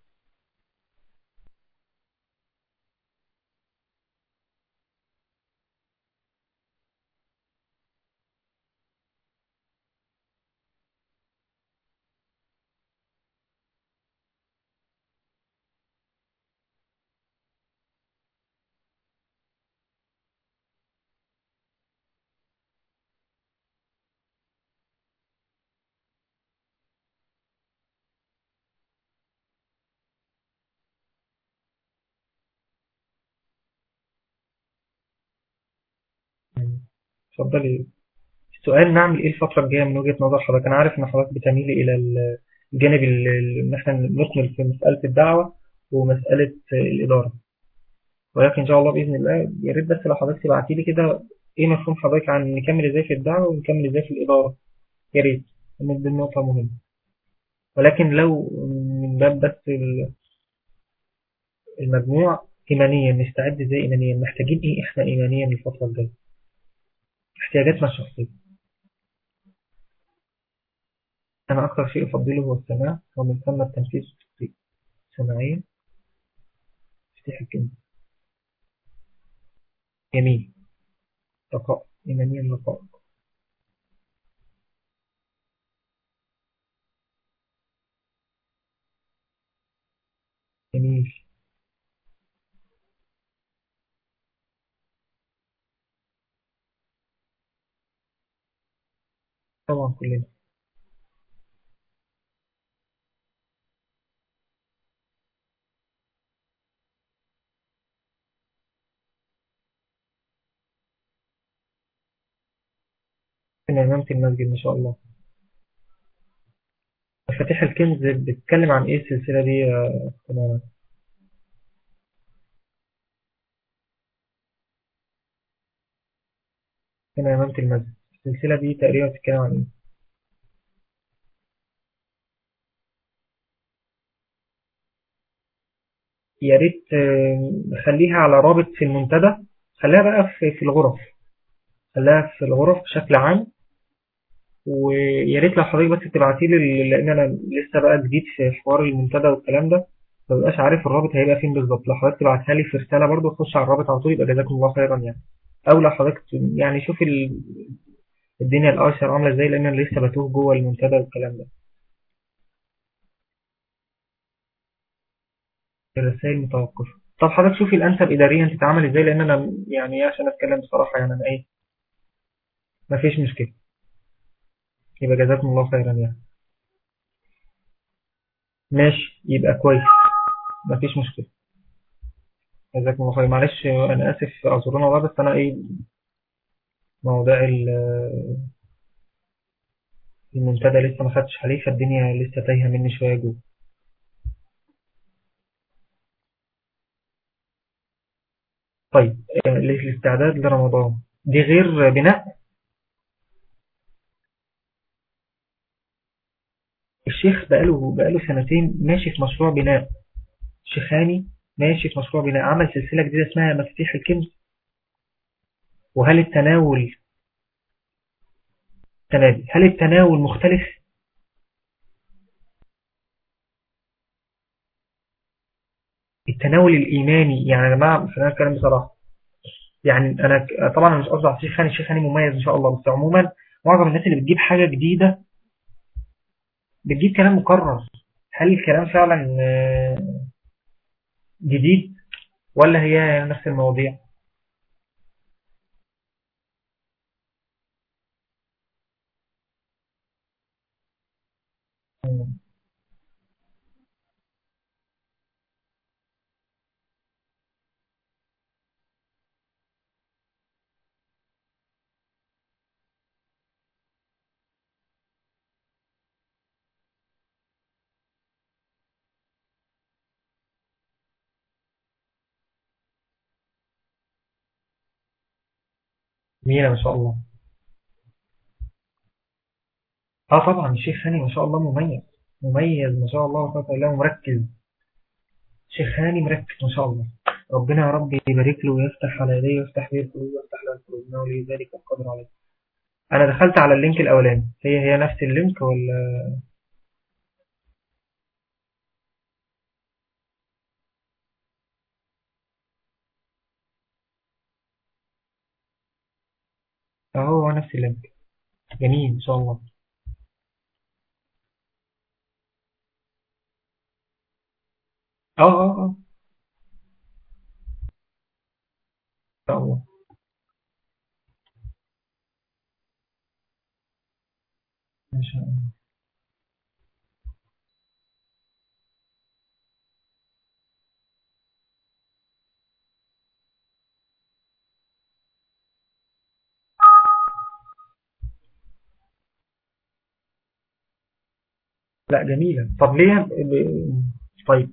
اتفضلي. السؤال نعمل إيه الفترة الجاية من وجهة نظر حضرتك؟ أنا عارف إن حضرتك بتميلي إلى الجانب إن إحنا نكمل في مسألة الدعوة ومسألة الإدارة، ولكن إن شاء الله بإذن الله يا ريت بس لو حضرتك تبعتي لي كده إيه مفهوم حضرتك عن نكمل إزاي في الدعوة ونكمل إزاي في الإدارة، يا ريت، إن دي النقطة مهمة. ولكن لو من باب بس المجموع إيمانيا، نستعد إزاي إيمانيا، محتاجين إيه إحنا إيمانيا الفترة الجاية، احتياجاتنا الشخصية. أنا أكثر شيء أفضله هو السماع ومن ثم التنفيذ التطبيق. سماعيا، افتح الكلمة. جميل. رقاء، إيمانيا رقاء. جميل. طبعا كلنا. من إمامة المسجد إن شاء الله. مفاتيح الكنز بتتكلم عن إيه السلسلة دي يا أختنا؟ من إمامة المسجد، السلسلة دي تقريبا بتتكلم عن إيه؟ يا ريت نخليها على رابط في المنتدى، خليها بقى في الغرف، خليها في الغرف بشكل عام. ويا ريت لو حضرتك بس تبعتي لي، لان انا لسه بقى جديد في حوار المنتدى والكلام ده، ما ببقاش عارف الرابط هيبقى فين بالظبط. لو حضرتك تبعتها لي في رساله برضو اخش على الرابط على طول يبقى جزاكم الله خيرا يعني. او لو حضرتك يعني شوف الدنيا الاشهر عامله ازاي، لان انا لسه بتوه جوه المنتدى والكلام ده. الرسائل متوقفه. طب حضرتك شوفي الانسب اداريا تتعامل ازاي، لان انا يعني إيه، عشان اتكلم بصراحه يعني انا ايه، ما فيش مشكله. يبقى جزاكم الله خيرا يعني. ماشي يبقى كويس. ما فيش مشكله. جزاكم الله خير. معلش انا اسف اعذرونا والله، بس انا ايه، موضوع المنتدى لسه ما خدتش عليه، فالدنيا لسه تايهه مني شويه جوه. طيب الاستعداد لرمضان دي غير بناء. الشيخ بقاله سنتين ماشي في مشروع بناء. شيخاني ماشي في مشروع بناء، عمل سلسله جديده اسمها مفاتيح الكنز. وهل التناول تنادي، هل التناول مختلف؟ التناول الايماني يعني يا جماعه خلينا نتكلم بصراحه. يعني انا طبعا أنا مش قصدي على الشيخاني، الشيخاني مميز ان شاء الله، بس عموما معظم الناس اللي بتجيب حاجه جديده بتجيب كلام مكرر. هل الكلام فعلا جديد ولا هي نفس المواضيع؟ جميلة ما شاء الله. اه طبعا الشيخ هاني ما شاء الله مميز، مميز ما شاء الله وتبارك الله مركز. الشيخ هاني مركز ما شاء الله. ربنا يا رب يبارك له ويفتح على يديه ويفتح به القلوب ويفتح له القلوب، انه ولي ذلك القدر عليه. انا دخلت على اللينك الاولاني، هي نفس اللينك ولا؟ اهو هو نفس اللينك. جميل ان شاء الله. اه اه اه. ان شاء الله. ان شاء الله. لا جميلة. طب ليه طيب.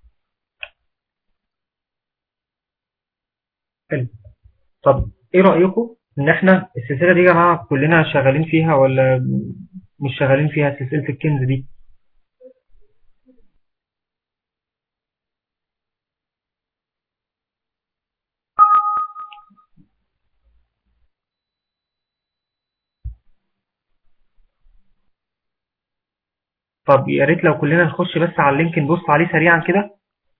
حلو. طب ايه رأيكم ان احنا السلسلة دي يا جماعة كلنا شغالين فيها ولا مش شغالين فيها، سلسلة الكنز دي؟ طب يا ريت لو كلنا نخش بس على اللينك نبص عليه سريعا كده.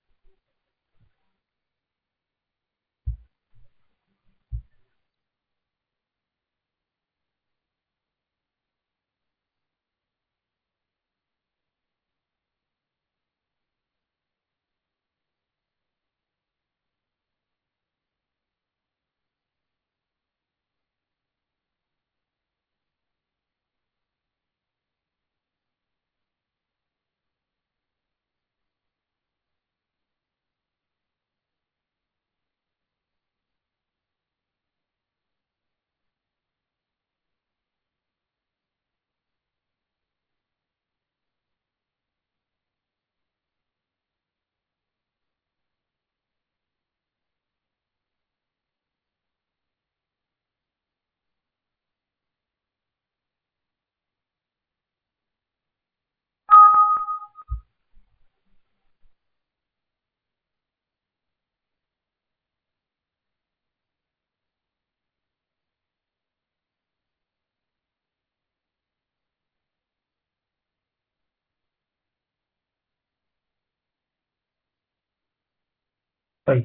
طيب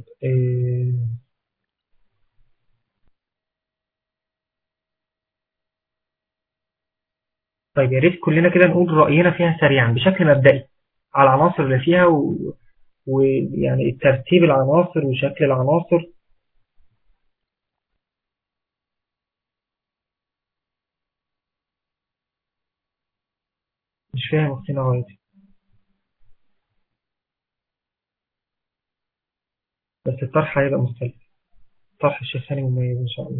طيب يا ريت كلنا كده نقول رأينا فيها سريعا بشكل مبدئي على العناصر اللي فيها ويعني ترتيب العناصر وشكل العناصر. مش فاهم اختنا غايتي. بس الطرح هيبقى مختلف. طرح الشيخ هاني مميز ان شاء الله.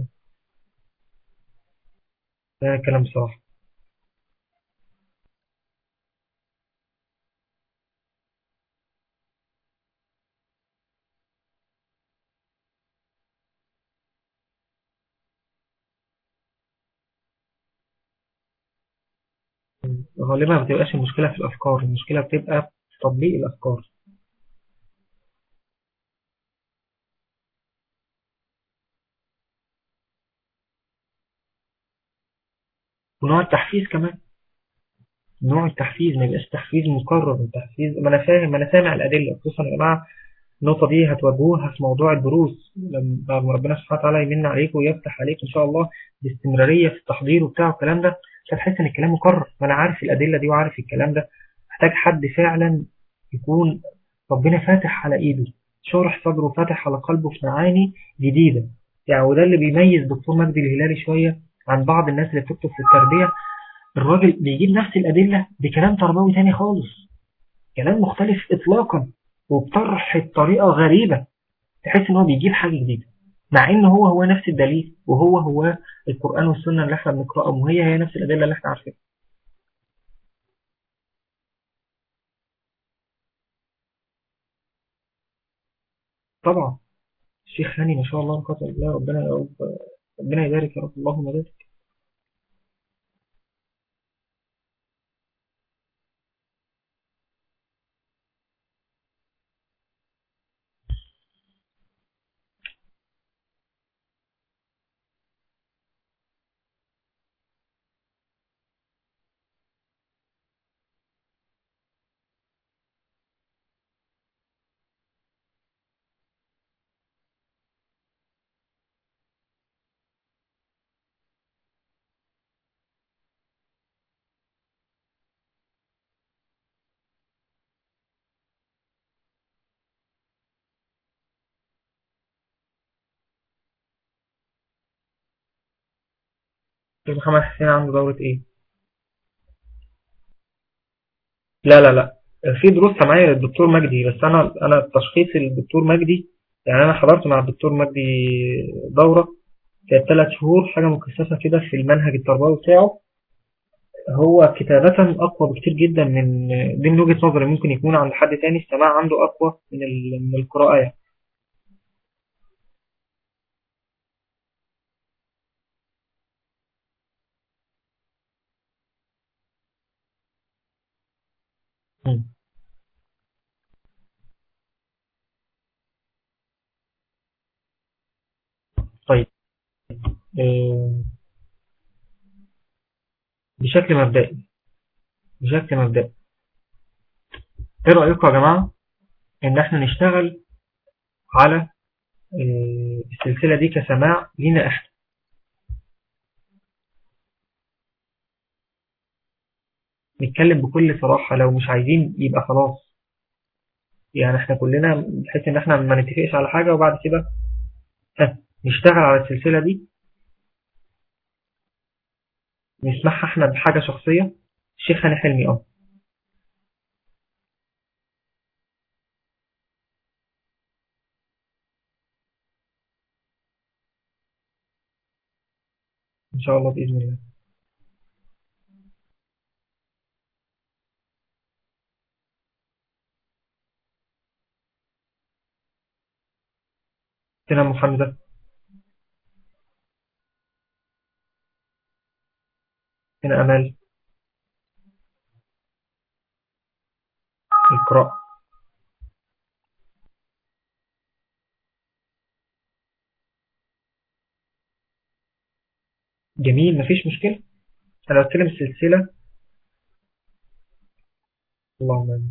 ده كلام بصراحة. غالبا ما بتبقاش المشكلة في الأفكار، المشكلة بتبقى في تطبيق الأفكار ونوع التحفيز كمان. نوع التحفيز ما يبقاش تحفيز مكرر، التحفيز ما أنا فاهم، ما أنا سامع الأدلة، خصوصا يا جماعة النقطة دي هتواجهوها في موضوع الدروس لما ربنا سبحانه وتعالى يمن عليك ويفتح عليك إن شاء الله باستمرارية في التحضير وبتاع الكلام ده. مش هتحس إن الكلام مكرر، ما أنا عارف الأدلة دي وعارف الكلام ده. محتاج حد فعلا يكون ربنا فاتح على إيده، شارح صدره، فاتح على قلبه في معاني جديدة. يعني وده اللي بيميز دكتور مجدي الهلالي شوية عن بعض الناس اللي بتكتب في التربية. الراجل بيجيب نفس الأدلة بكلام تربوي تاني خالص، كلام مختلف إطلاقا، وبطرح بطريقة غريبة. تحس ان هو بيجيب حاجة جديدة، مع ان هو نفس الدليل، وهو القرآن والسنة اللي احنا بنقرأهم، وهي نفس الأدلة اللي احنا عارفينها. طبعا. الشيخ هاني ما شاء الله لا قوة إلا بالله، ربنا يا رب، ربنا يبارك يا رب، اللهم بارك. الشيخ محمد حسين عنده دورة ايه؟ لا، في دروس سمعية للدكتور مجدي، بس انا تشخيص الدكتور مجدي، يعني انا حضرت مع الدكتور مجدي دورة كانت 3 شهور، حاجة مكثفة كده في المنهج التربوي بتاعه. هو كتابة أقوى بكتير جدا دي من وجهة نظري، ممكن يكون عند حد تاني السماع عنده أقوى من القراءة يعني. مم. طيب، آه، بشكل مبدئي بشكل مبدئي ايه رأيكم يا جماعة ان احنا نشتغل على السلسلة دي كسماع لينا احنا، نتكلم بكل صراحة، لو مش عايزين يبقى خلاص، يعني احنا كلنا بحيث ان احنا ما نتفقش على حاجة وبعد كده نشتغل على السلسلة دي، نسمعها احنا بحاجة شخصية. الشيخ هاني حلمي ان شاء الله بإذن الله. سنة محمد، سنة أمال، القراءة. جميل، مفيش مشكلة. أنا بتكلم السلسلة. اللهم آمين.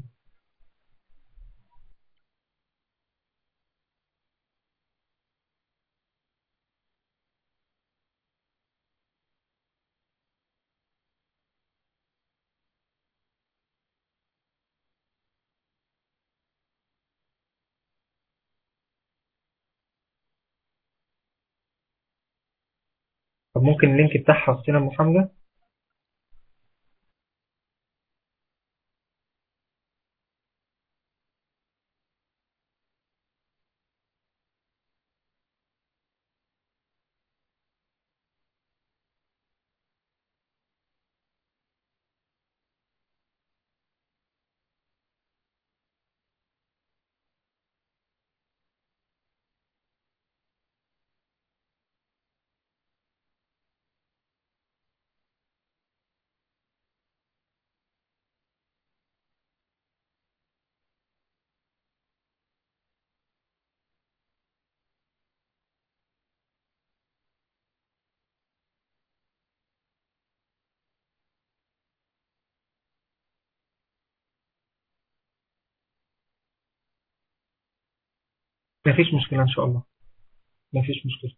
طب ممكن اللينك بتاعها في سنة محمد؟ مفيش مشكلة إن شاء الله. مفيش مشكلة.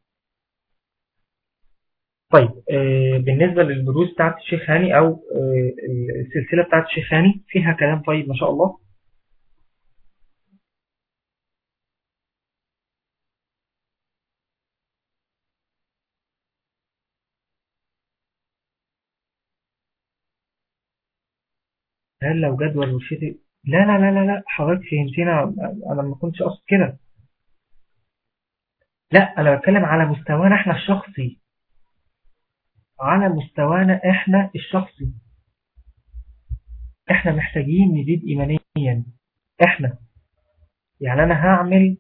طيب، بالنسبة للدروس بتاعت الشيخ هاني أو السلسلة بتاعت الشيخ هاني فيها كلام طيب ما شاء الله. هل لو جدول وشيتي؟ لا، حضرتك فهمتينا. أنا ما كنتش أقصد كده. لا، أنا بتكلم على مستوانا إحنا الشخصي، على مستوانا إحنا الشخصي. إحنا محتاجين نزيد إيمانيا. إحنا، يعني أنا هعمل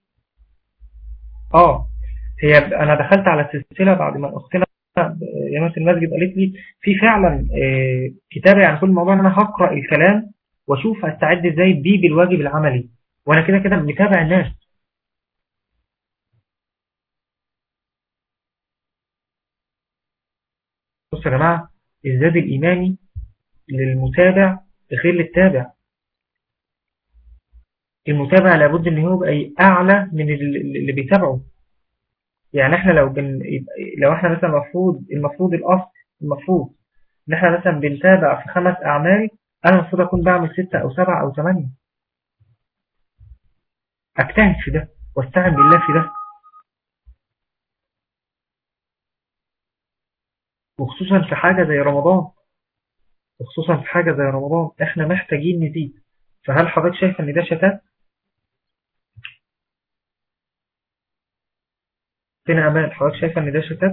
هي انا دخلت على السلسله بعد ما اختنا يامات المسجد قالت لي في فعلا كتابه عن كل موضوع، ان انا هقرا الكلام واشوف استعد ازاي بيه بالواجب العملي، وانا كده كده متابع الناس. بصوا يا جماعه، الزاد الايماني للمتابع غير للتابع. المتابع لابد ان هو يبقى اعلى من اللي بيتابعه. يعني احنا لو احنا مثلا المفروض الاصل، المفروض ان احنا مثلا بنتابع في 5 اعمال، انا المفروض اكون بعمل 6 او 7 او 8. اجتهد في ده واستعن بالله في ده. وخصوصا في حاجة زي رمضان، وخصوصا في حاجة زي رمضان احنا محتاجين نزيد. فهل حضرتك شايف ان ده شتات؟ فين امال حضرتك شايف ان ده شتات؟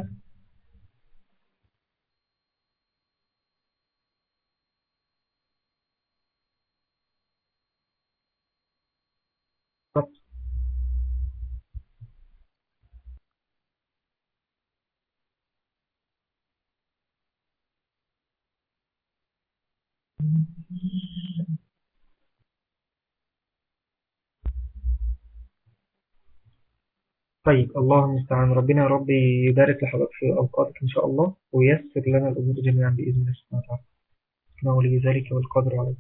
طيب الله المستعان، ربنا يا رب يبارك لحضرتك في أوقاتك إن شاء الله، وييسر لنا الأمور جميعا بإذن الله سبحانه وتعالى، إنه ولي ذلك والقدر عليه.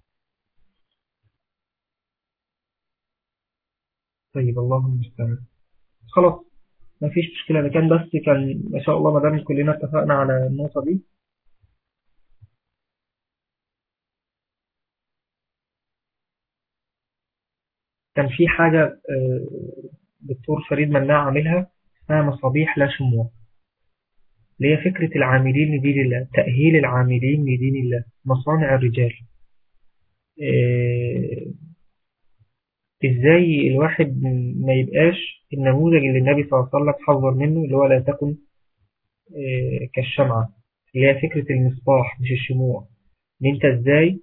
طيب الله المستعان. خلاص، ما فيش مشكلة. ده كان بس كان ما شاء الله ما دام كلنا اتفقنا على النقطة دي. كان في حاجة دكتور فريد مناع عاملها اسمها مصابيح لا شموع، اللي هي فكرة العاملين لدين الله، تأهيل العاملين لدين الله، مصانع الرجال. آه، ازاي الواحد ما يبقاش النموذج اللي النبي صلى الله عليه وسلم حذر منه، اللي هو لا تكن كالشمعة، اللي هي فكرة المصباح مش الشموع. ان انت ازاي.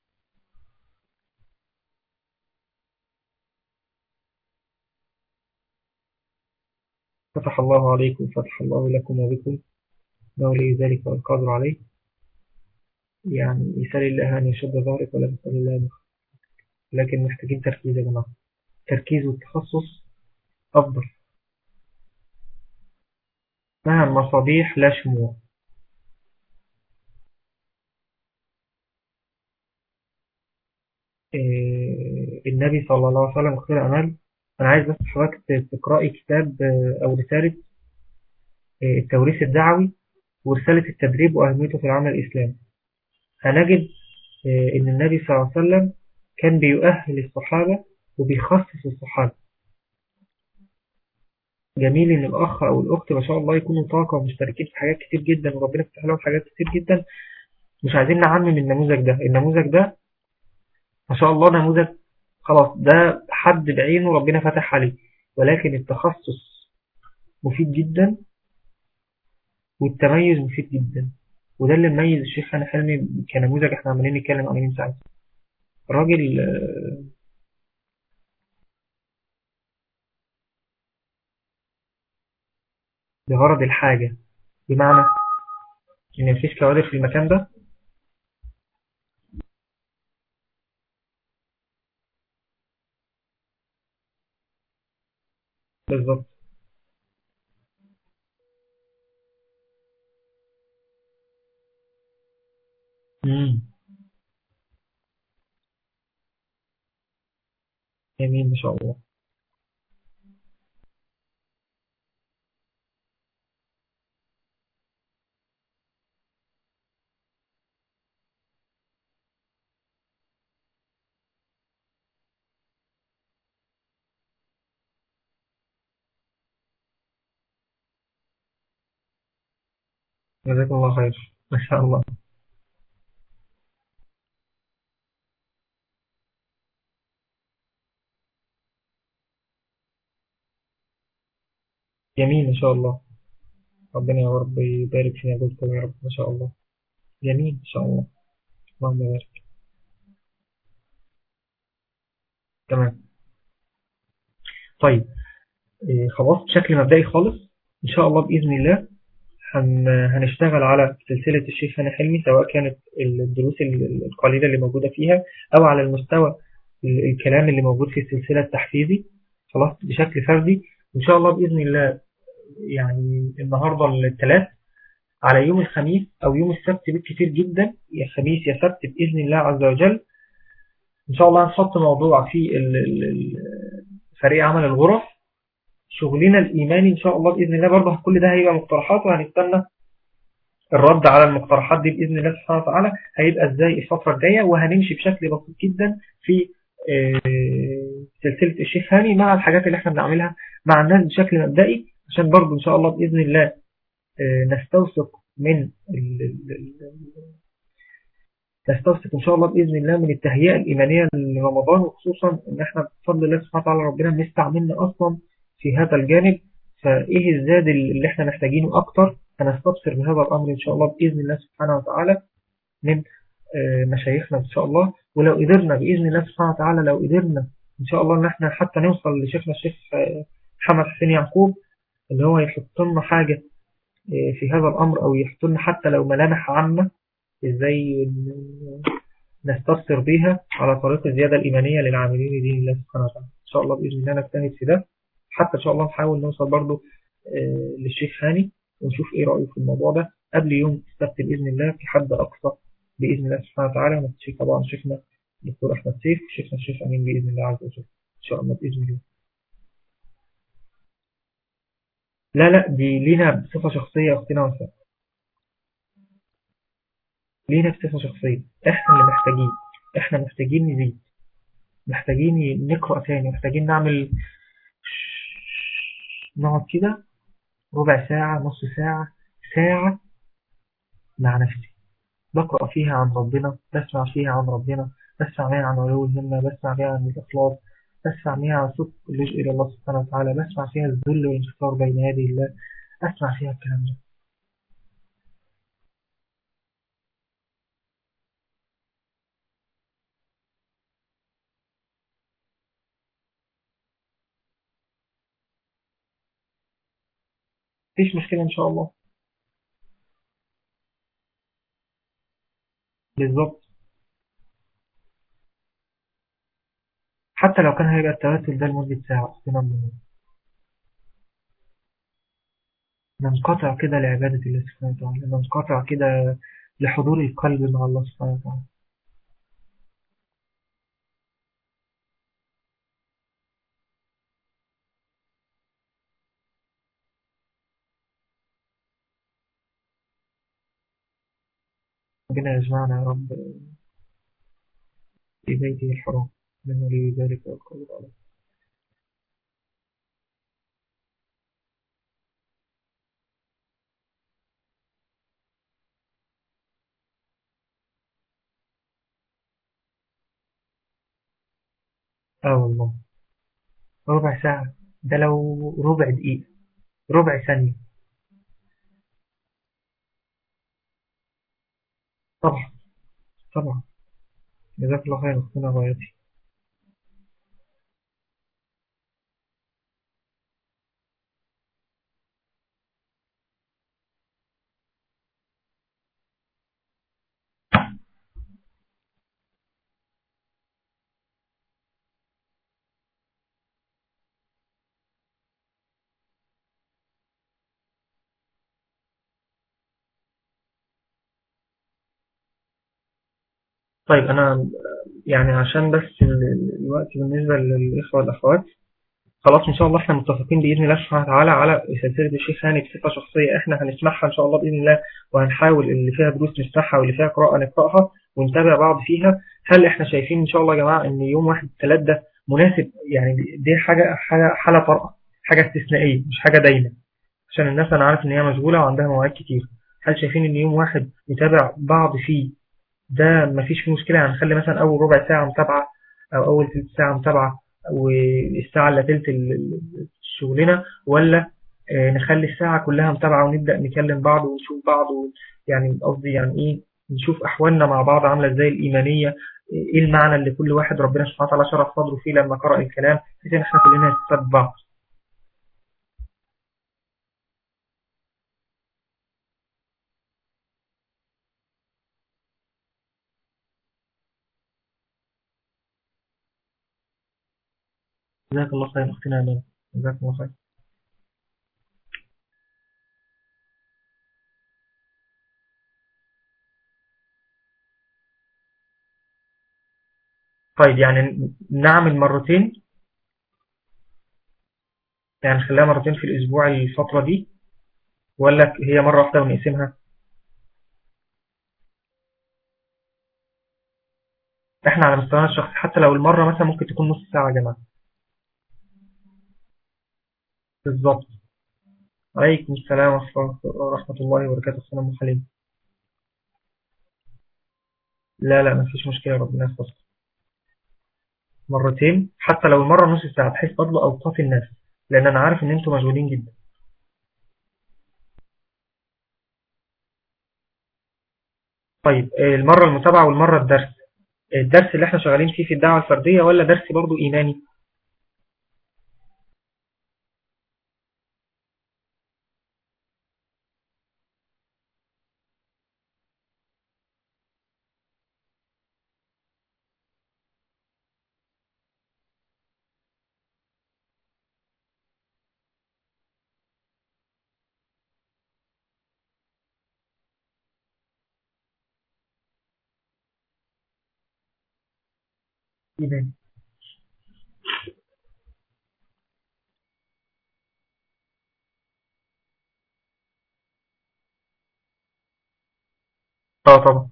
فتح الله عليكم، فتح الله لكم وبكم، ولي ذلك والقادر عليه. يعني يسأل الله أن يشد ظهرك ولا تسأل الله مخ. لكن محتاجين تركيز يا جماعة، تركيز والتخصص أفضل. مع المصابيح لا شموع. النبي صلى الله عليه وسلم خير أمال. أنا عايز بس حضرتك تقرأي كتاب أو رسالة التوريث الدعوي ورسالة التدريب وأهميته في العمل الإسلامي. هنجد إن النبي صلى الله عليه وسلم كان بيؤهل الصحابة وبيخصص الصحابة. جميل إن الأخ أو الأخت ما شاء الله يكونوا طاقة ومشتركين في حاجات كتير جدا، وربنا فتح لهم حاجات كتير جدا. مش عايزين نعمم النموذج ده. النموذج ده ما شاء الله نموذج خلاص، ده حد بعينه ربنا فتح عليه، ولكن التخصص مفيد جدا والتميز مفيد جدا. وده اللي مميز الشيخ هاني حلمي كنموذج احنا عمالين نتكلم عليه من ساعتها. راجل بغرض الحاجة، بمعنى إن مفيش كوادر في المكان ده. بالظبط. امم. جميل ما شاء الله. جزاكم الله خير ما شاء الله. جميل ما شاء الله. ربنا يا رب يبارك في نبوتكم يا رب ما شاء الله. جميل ما شاء الله. اللهم بارك. تمام. طيب خلاص بشكل مبدئي خالص إن شاء الله بإذن الله هنشتغل على سلسلة الشيخ هاني حلمي، سواء كانت الدروس القليلة اللي موجودة فيها أو على المستوى الكلام اللي موجود في السلسلة التحفيزي، خلاص بشكل فردي. إن شاء الله بإذن الله يعني النهاردة الثلاث، على يوم الخميس أو يوم السبت بالكثير جدا، يا خميس يا سبت بإذن الله عز وجل، إن شاء الله هنحط موضوع في فريق عمل الغرف، شغلنا الإيماني إن شاء الله بإذن الله. برضه كل ده هيبقى مقترحات، وهنستنى الرد على المقترحات دي بإذن الله سبحانه وتعالى هيبقى إزاي الفترة الجاية. وهنمشي بشكل بسيط جدا في سلسلة الشيخ هاني مع الحاجات اللي احنا بنعملها مع الناس بشكل مبدئي، عشان برضه إن شاء الله بإذن الله نستوثق من نستوثق إن شاء الله بإذن الله من التهيئة الإيمانية لرمضان، وخصوصا إن إحنا بفضل الله سبحانه وتعالى ربنا مستعملنا أصلا في هذا الجانب. فإيه الزاد اللي إحنا محتاجينه أكتر؟ هنستبصر بهذا الأمر إن شاء الله بإذن الله سبحانه وتعالى من مشايخنا إن شاء الله. ولو قدرنا بإذن الله سبحانه وتعالى، لو قدرنا إن شاء الله إن إحنا حتى نوصل لشيخنا الشيخ محمد حسين يعقوب، اللي هو يحط لنا حاجة في هذا الأمر، أو يحط لنا حتى لو ملامح عامة إزاي نستفسر بيها على طريق الزيادة الإيمانية للعاملين لدين الله سبحانه وتعالى. إن شاء الله بإذن الله نجتهد في ده، حتى إن شاء الله نحاول نوصل برضو للشيخ هاني ونشوف إيه رأيه في الموضوع ده قبل يوم السبت بإذن الله في حد أقصى بإذن الله سبحانه وتعالى. ونستشير طبعا شيخنا الدكتور أحمد سيف وشيخنا الشيخ أمين بإذن الله عز وجل إن شاء الله بإذن الله. لا لا، دي لينا بصفة شخصية يا أختنا وفاء، لينا بصفة شخصية. إحنا اللي محتاجين، إحنا محتاجين نزيد، محتاجين نقرأ تاني، محتاجين نعمل نقعد كده ربع ساعة، نص ساعة، ساعة مع نفسي بقرأ فيها عن ربنا، بسمع فيها عن ربنا، بسمع فيها عن علو الهمة، بسمع فيها عن الإخلاص، بسمع فيها عن صدق اللجوء إلى الله سبحانه وتعالى، بسمع فيها الذل والانكسار بين يدي الله، أسمع فيها الكلام ده. مفيش مشكلة إن شاء الله. بالظبط، حتى لو كان هيبقى التوتل ده لمدة ساعة أصلا ننقطع كده لعبادة الله سبحانه وتعالى، ننقطع كده لحضور القلب مع الله سبحانه وتعالى. ربنا يجمعنا يا رب في بيته الحرام من ولي ذلك والقدر عليه. والله ربع ساعة، ده لو ربع دقيقة، ربع ثانية. طبعا طبعا، جزاك الله خير أختنا غايتي. طيب أنا يعني عشان بس الوقت بالنسبة للإخوة والأخوات، خلاص إن شاء الله إحنا متفقين بإذن الله سبحانه وتعالى على سلسلة الشيخ هاني بصفة شخصية إحنا هنسمعها إن شاء الله بإذن الله، وهنحاول اللي فيها دروس نسمعها واللي فيها قراءة نقرأها ونتابع بعض فيها. هل إحنا شايفين إن شاء الله يا جماعة إن يوم 1/3 ده مناسب؟ يعني دي حاجة حالة طارئة، حاجة استثنائية مش حاجة دايمة، عشان الناس أنا عارف إن هي مشغولة وعندها مواعيد كتير. هل شايفين إن يوم واحد نتابع بعض فيه ده مفيش فيه مشكلة؟ هنخلي مثلا أول ربع ساعة متابعة أو أول ثلث ساعة متابعة والساعة إلا تلت شغلنا، ولا نخلي الساعة كلها متابعة ونبدأ نكلم بعض ونشوف بعض يعني قصدي يعني إيه، نشوف أحوالنا مع بعض عاملة إزاي الإيمانية، إيه المعنى اللي كل واحد ربنا سبحانه وتعالى شرح صدره فيه لما قرأ الكلام، بحيث إن إحنا كلنا نستفاد بعض. جزاك الله خير أختنا أمان، جزاك الله خير. طيب يعني نعمل مرتين، يعني نخليها مرتين في الأسبوع الفترة دي، ولا هي مرة واحدة ونقسمها؟ احنا على مستوانا الشخصي حتى لو المرة مثلا ممكن تكون نص ساعة يا جماعة. بالظبط عليكم السلام ورحمة الله وبركاته. السلام أم حليم. لا لا مفيش مشكلة، ربنا يحفظك. مرتين حتى لو المرة نص ساعة بحيث فضل أوقات الناس، لأن أنا عارف إن أنتم مشغولين جدا. طيب المرة المتابعة والمرة الدرس، الدرس اللي احنا شغالين فيه في الدعوة الفردية ولا درس برضو إيماني؟ إيماني. اه طبعا.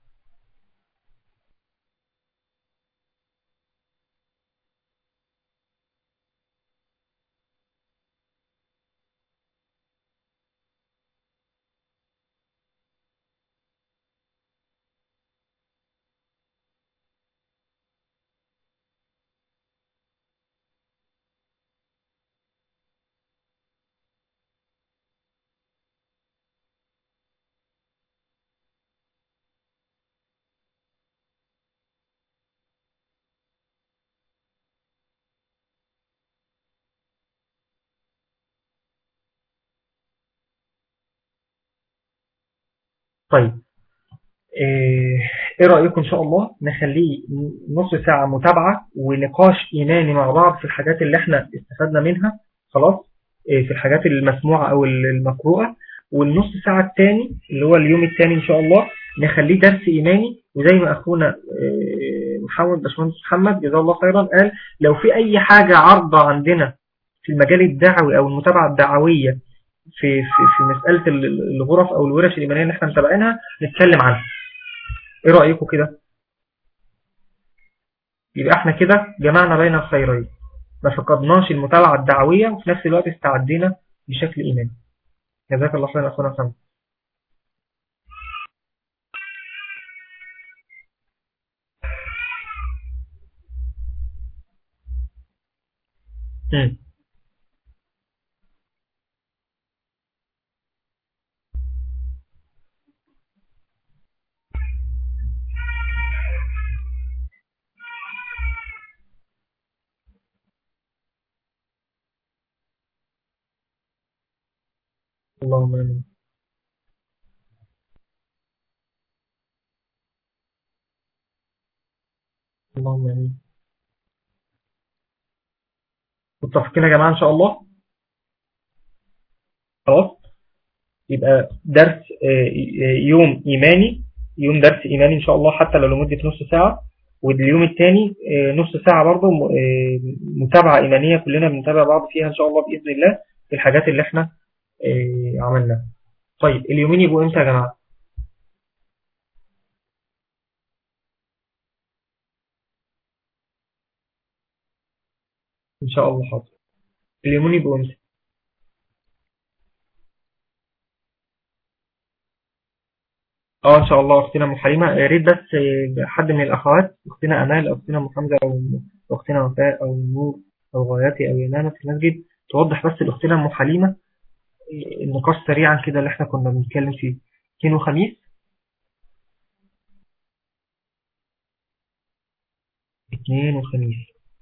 طيب إيه إيه رأيكم إن شاء الله نخليه نص ساعة متابعة ونقاش إيماني مع بعض في الحاجات اللي احنا استفدنا منها، خلاص، في الحاجات المسموعة أو المقروءة، والنص ساعة التاني اللي هو اليوم التاني إن شاء الله نخليه درس إيماني. وزي ما أخونا محمد باشمهندس محمد جزاه الله خيرا قال، لو في أي حاجة عارضة عندنا في المجال الدعوي أو المتابعة الدعوية في مسألة الغرف أو الورش الإيمانية اللي احنا متابعينها نتكلم عنها. ايه رأيكم كده؟ يبقى احنا كده جمعنا بين الخيرين، ما فقدناش المتابعة الدعوية وفي نفس الوقت استعدينا بشكل إيماني. جزاك الله خيرا أخونا محمد. مم. اللهم آمين. اللهم آمين. متفقين يا جماعة إن شاء الله. خلاص، يبقى درس يوم إيماني، يوم درس إيماني إن شاء الله حتى لو لمدة نص ساعة. واليوم الثاني نص ساعة برضه متابعة إيمانية كلنا بنتابع بعض فيها إن شاء الله بإذن الله في الحاجات اللي احنا عملناها. طيب اليومين يبقوا إمتى يا جماعة؟ إن شاء الله حاضر. اليومين يبقوا إمتى؟ اه ان شاء الله اختنا ام حليمه، يا ريت بس حد من الاخوات، اختنا امال او اختنا ام حمزه او اختنا وفاء او نور او غاياتي او يمانه في المسجد توضح بس لاختنا ام حليمه النقاش سريعا كده اللي احنا كنا بنتكلم فيه. اثنين وخميس. اثنين وخميس.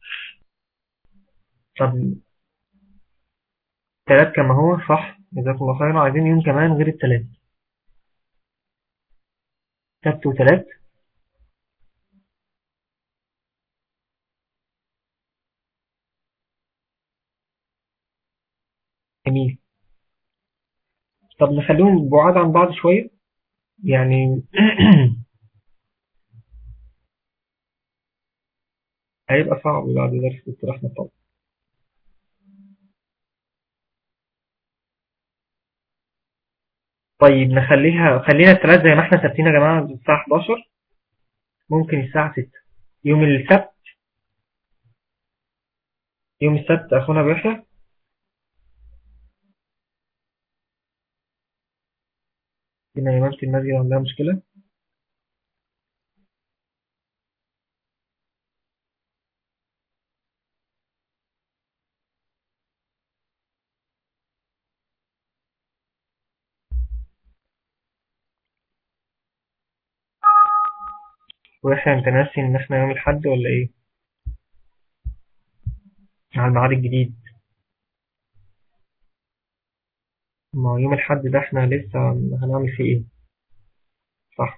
طب ثلاث كما هو صح، جزاكم الله خيرا. عايزين يوم كمان غير الثلاث؟ سبت وثلاث. جميل. طب نخليهم بعاد عن بعض شويه يعني. هيبقى صعب بعد درس دكتور احمد طبعا. طيب خلينا الثلاث زي ما احنا ثابتين يا جماعة الساعة 11. ممكن الساعة 6 يوم السبت. يوم السبت أخونا بيحيى. إن إمامة المسجد عندها مشكلة. وإحنا أنت ناسي إن إحنا يوم الأحد ولا إيه؟ على الميعاد الجديد. ما هو يوم الأحد ده إحنا لسه هنعمل فيه إيه؟ صح.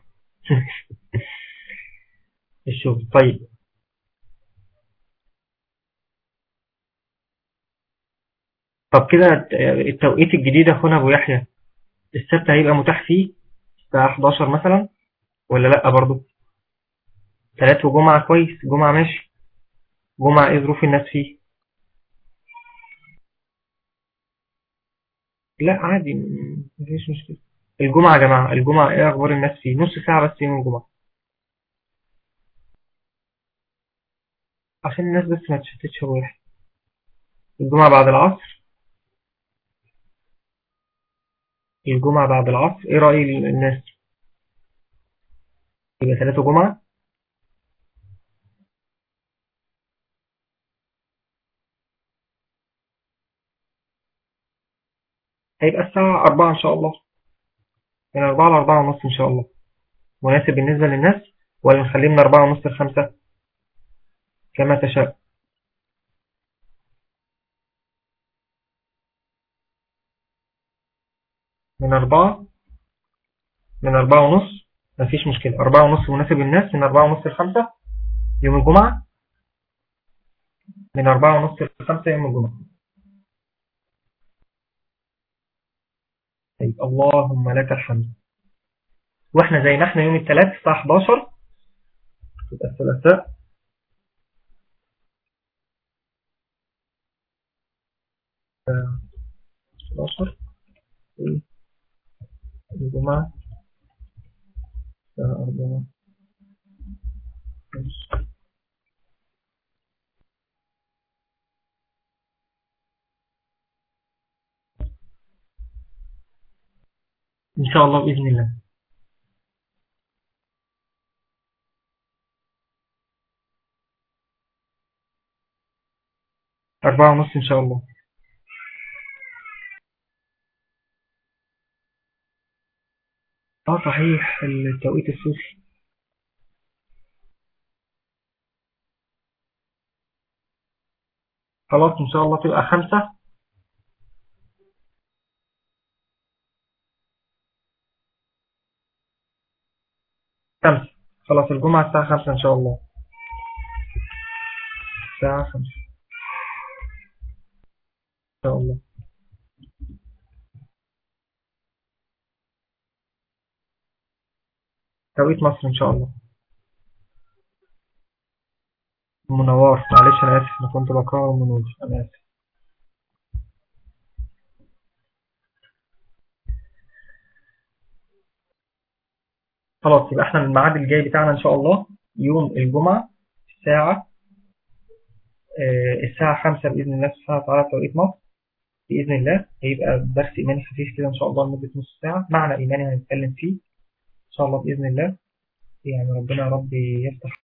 الشغل طيب. طب كده التوقيت الجديد يا أخونا أبو يحيى، السبت هيبقى متاح فيه الساعة 11 مثلا ولا لأ برضو؟ تلات وجمعة كويس، جمعة ماشي. جمعة إيه ظروف الناس فيه؟ لا عادي، مفيش مشكلة. الجمعة يا جماعة، الجمعة إيه أخبار الناس فيه؟ نص ساعة بس يوم الجمعة عشان الناس بس ما تشتتش أبو يحيى. الجمعة بعد العصر. الجمعة بعد العصر إيه رأي الناس؟ يبقى تلاتة جمعة. هيبقى الساعة 4 إن شاء الله، من 4 ل 4 ونص إن شاء الله. مناسب بالنسبة للناس ولا نخليه من 4 ونص ل5؟ كما تشاء. من 4، من 4 ونص مفيش مشكلة. 4 ونص مناسب للناس، من 4 ونص ل5 يوم الجمعة. من 4 ونص ل5 يوم الجمعة. طيب اللهم لك الحمد. واحنا زي ما احنا يوم الثلاث الساعة 11 يبقى الثلاثاء 11 الجمعة الساعة 4. إن شاء الله بإذن الله. 4 ونص إن شاء الله. اه صحيح التوقيت الصوفي. خلاص إن شاء الله تبقى 5. 5 خلاص الجمعة الساعة 5 إن شاء الله. الساعة 5 إن شاء الله. توقيت مصر إن شاء الله. منور، معلش أنا آسف، أنا كنت بقرأه منور، أنا آسف. خلاص يبقى احنا الميعاد الجاي بتاعنا إن شاء الله يوم الجمعة الساعة الساعة 5 بإذن الله سبحانه وتعالى توقيت مصر. بإذن الله هيبقى درس إيماني خفيف كده إن شاء الله لمدة نص ساعة، معنى إيماني هنتكلم فيه إن شاء الله بإذن الله. يعني ربنا يا رب يفتح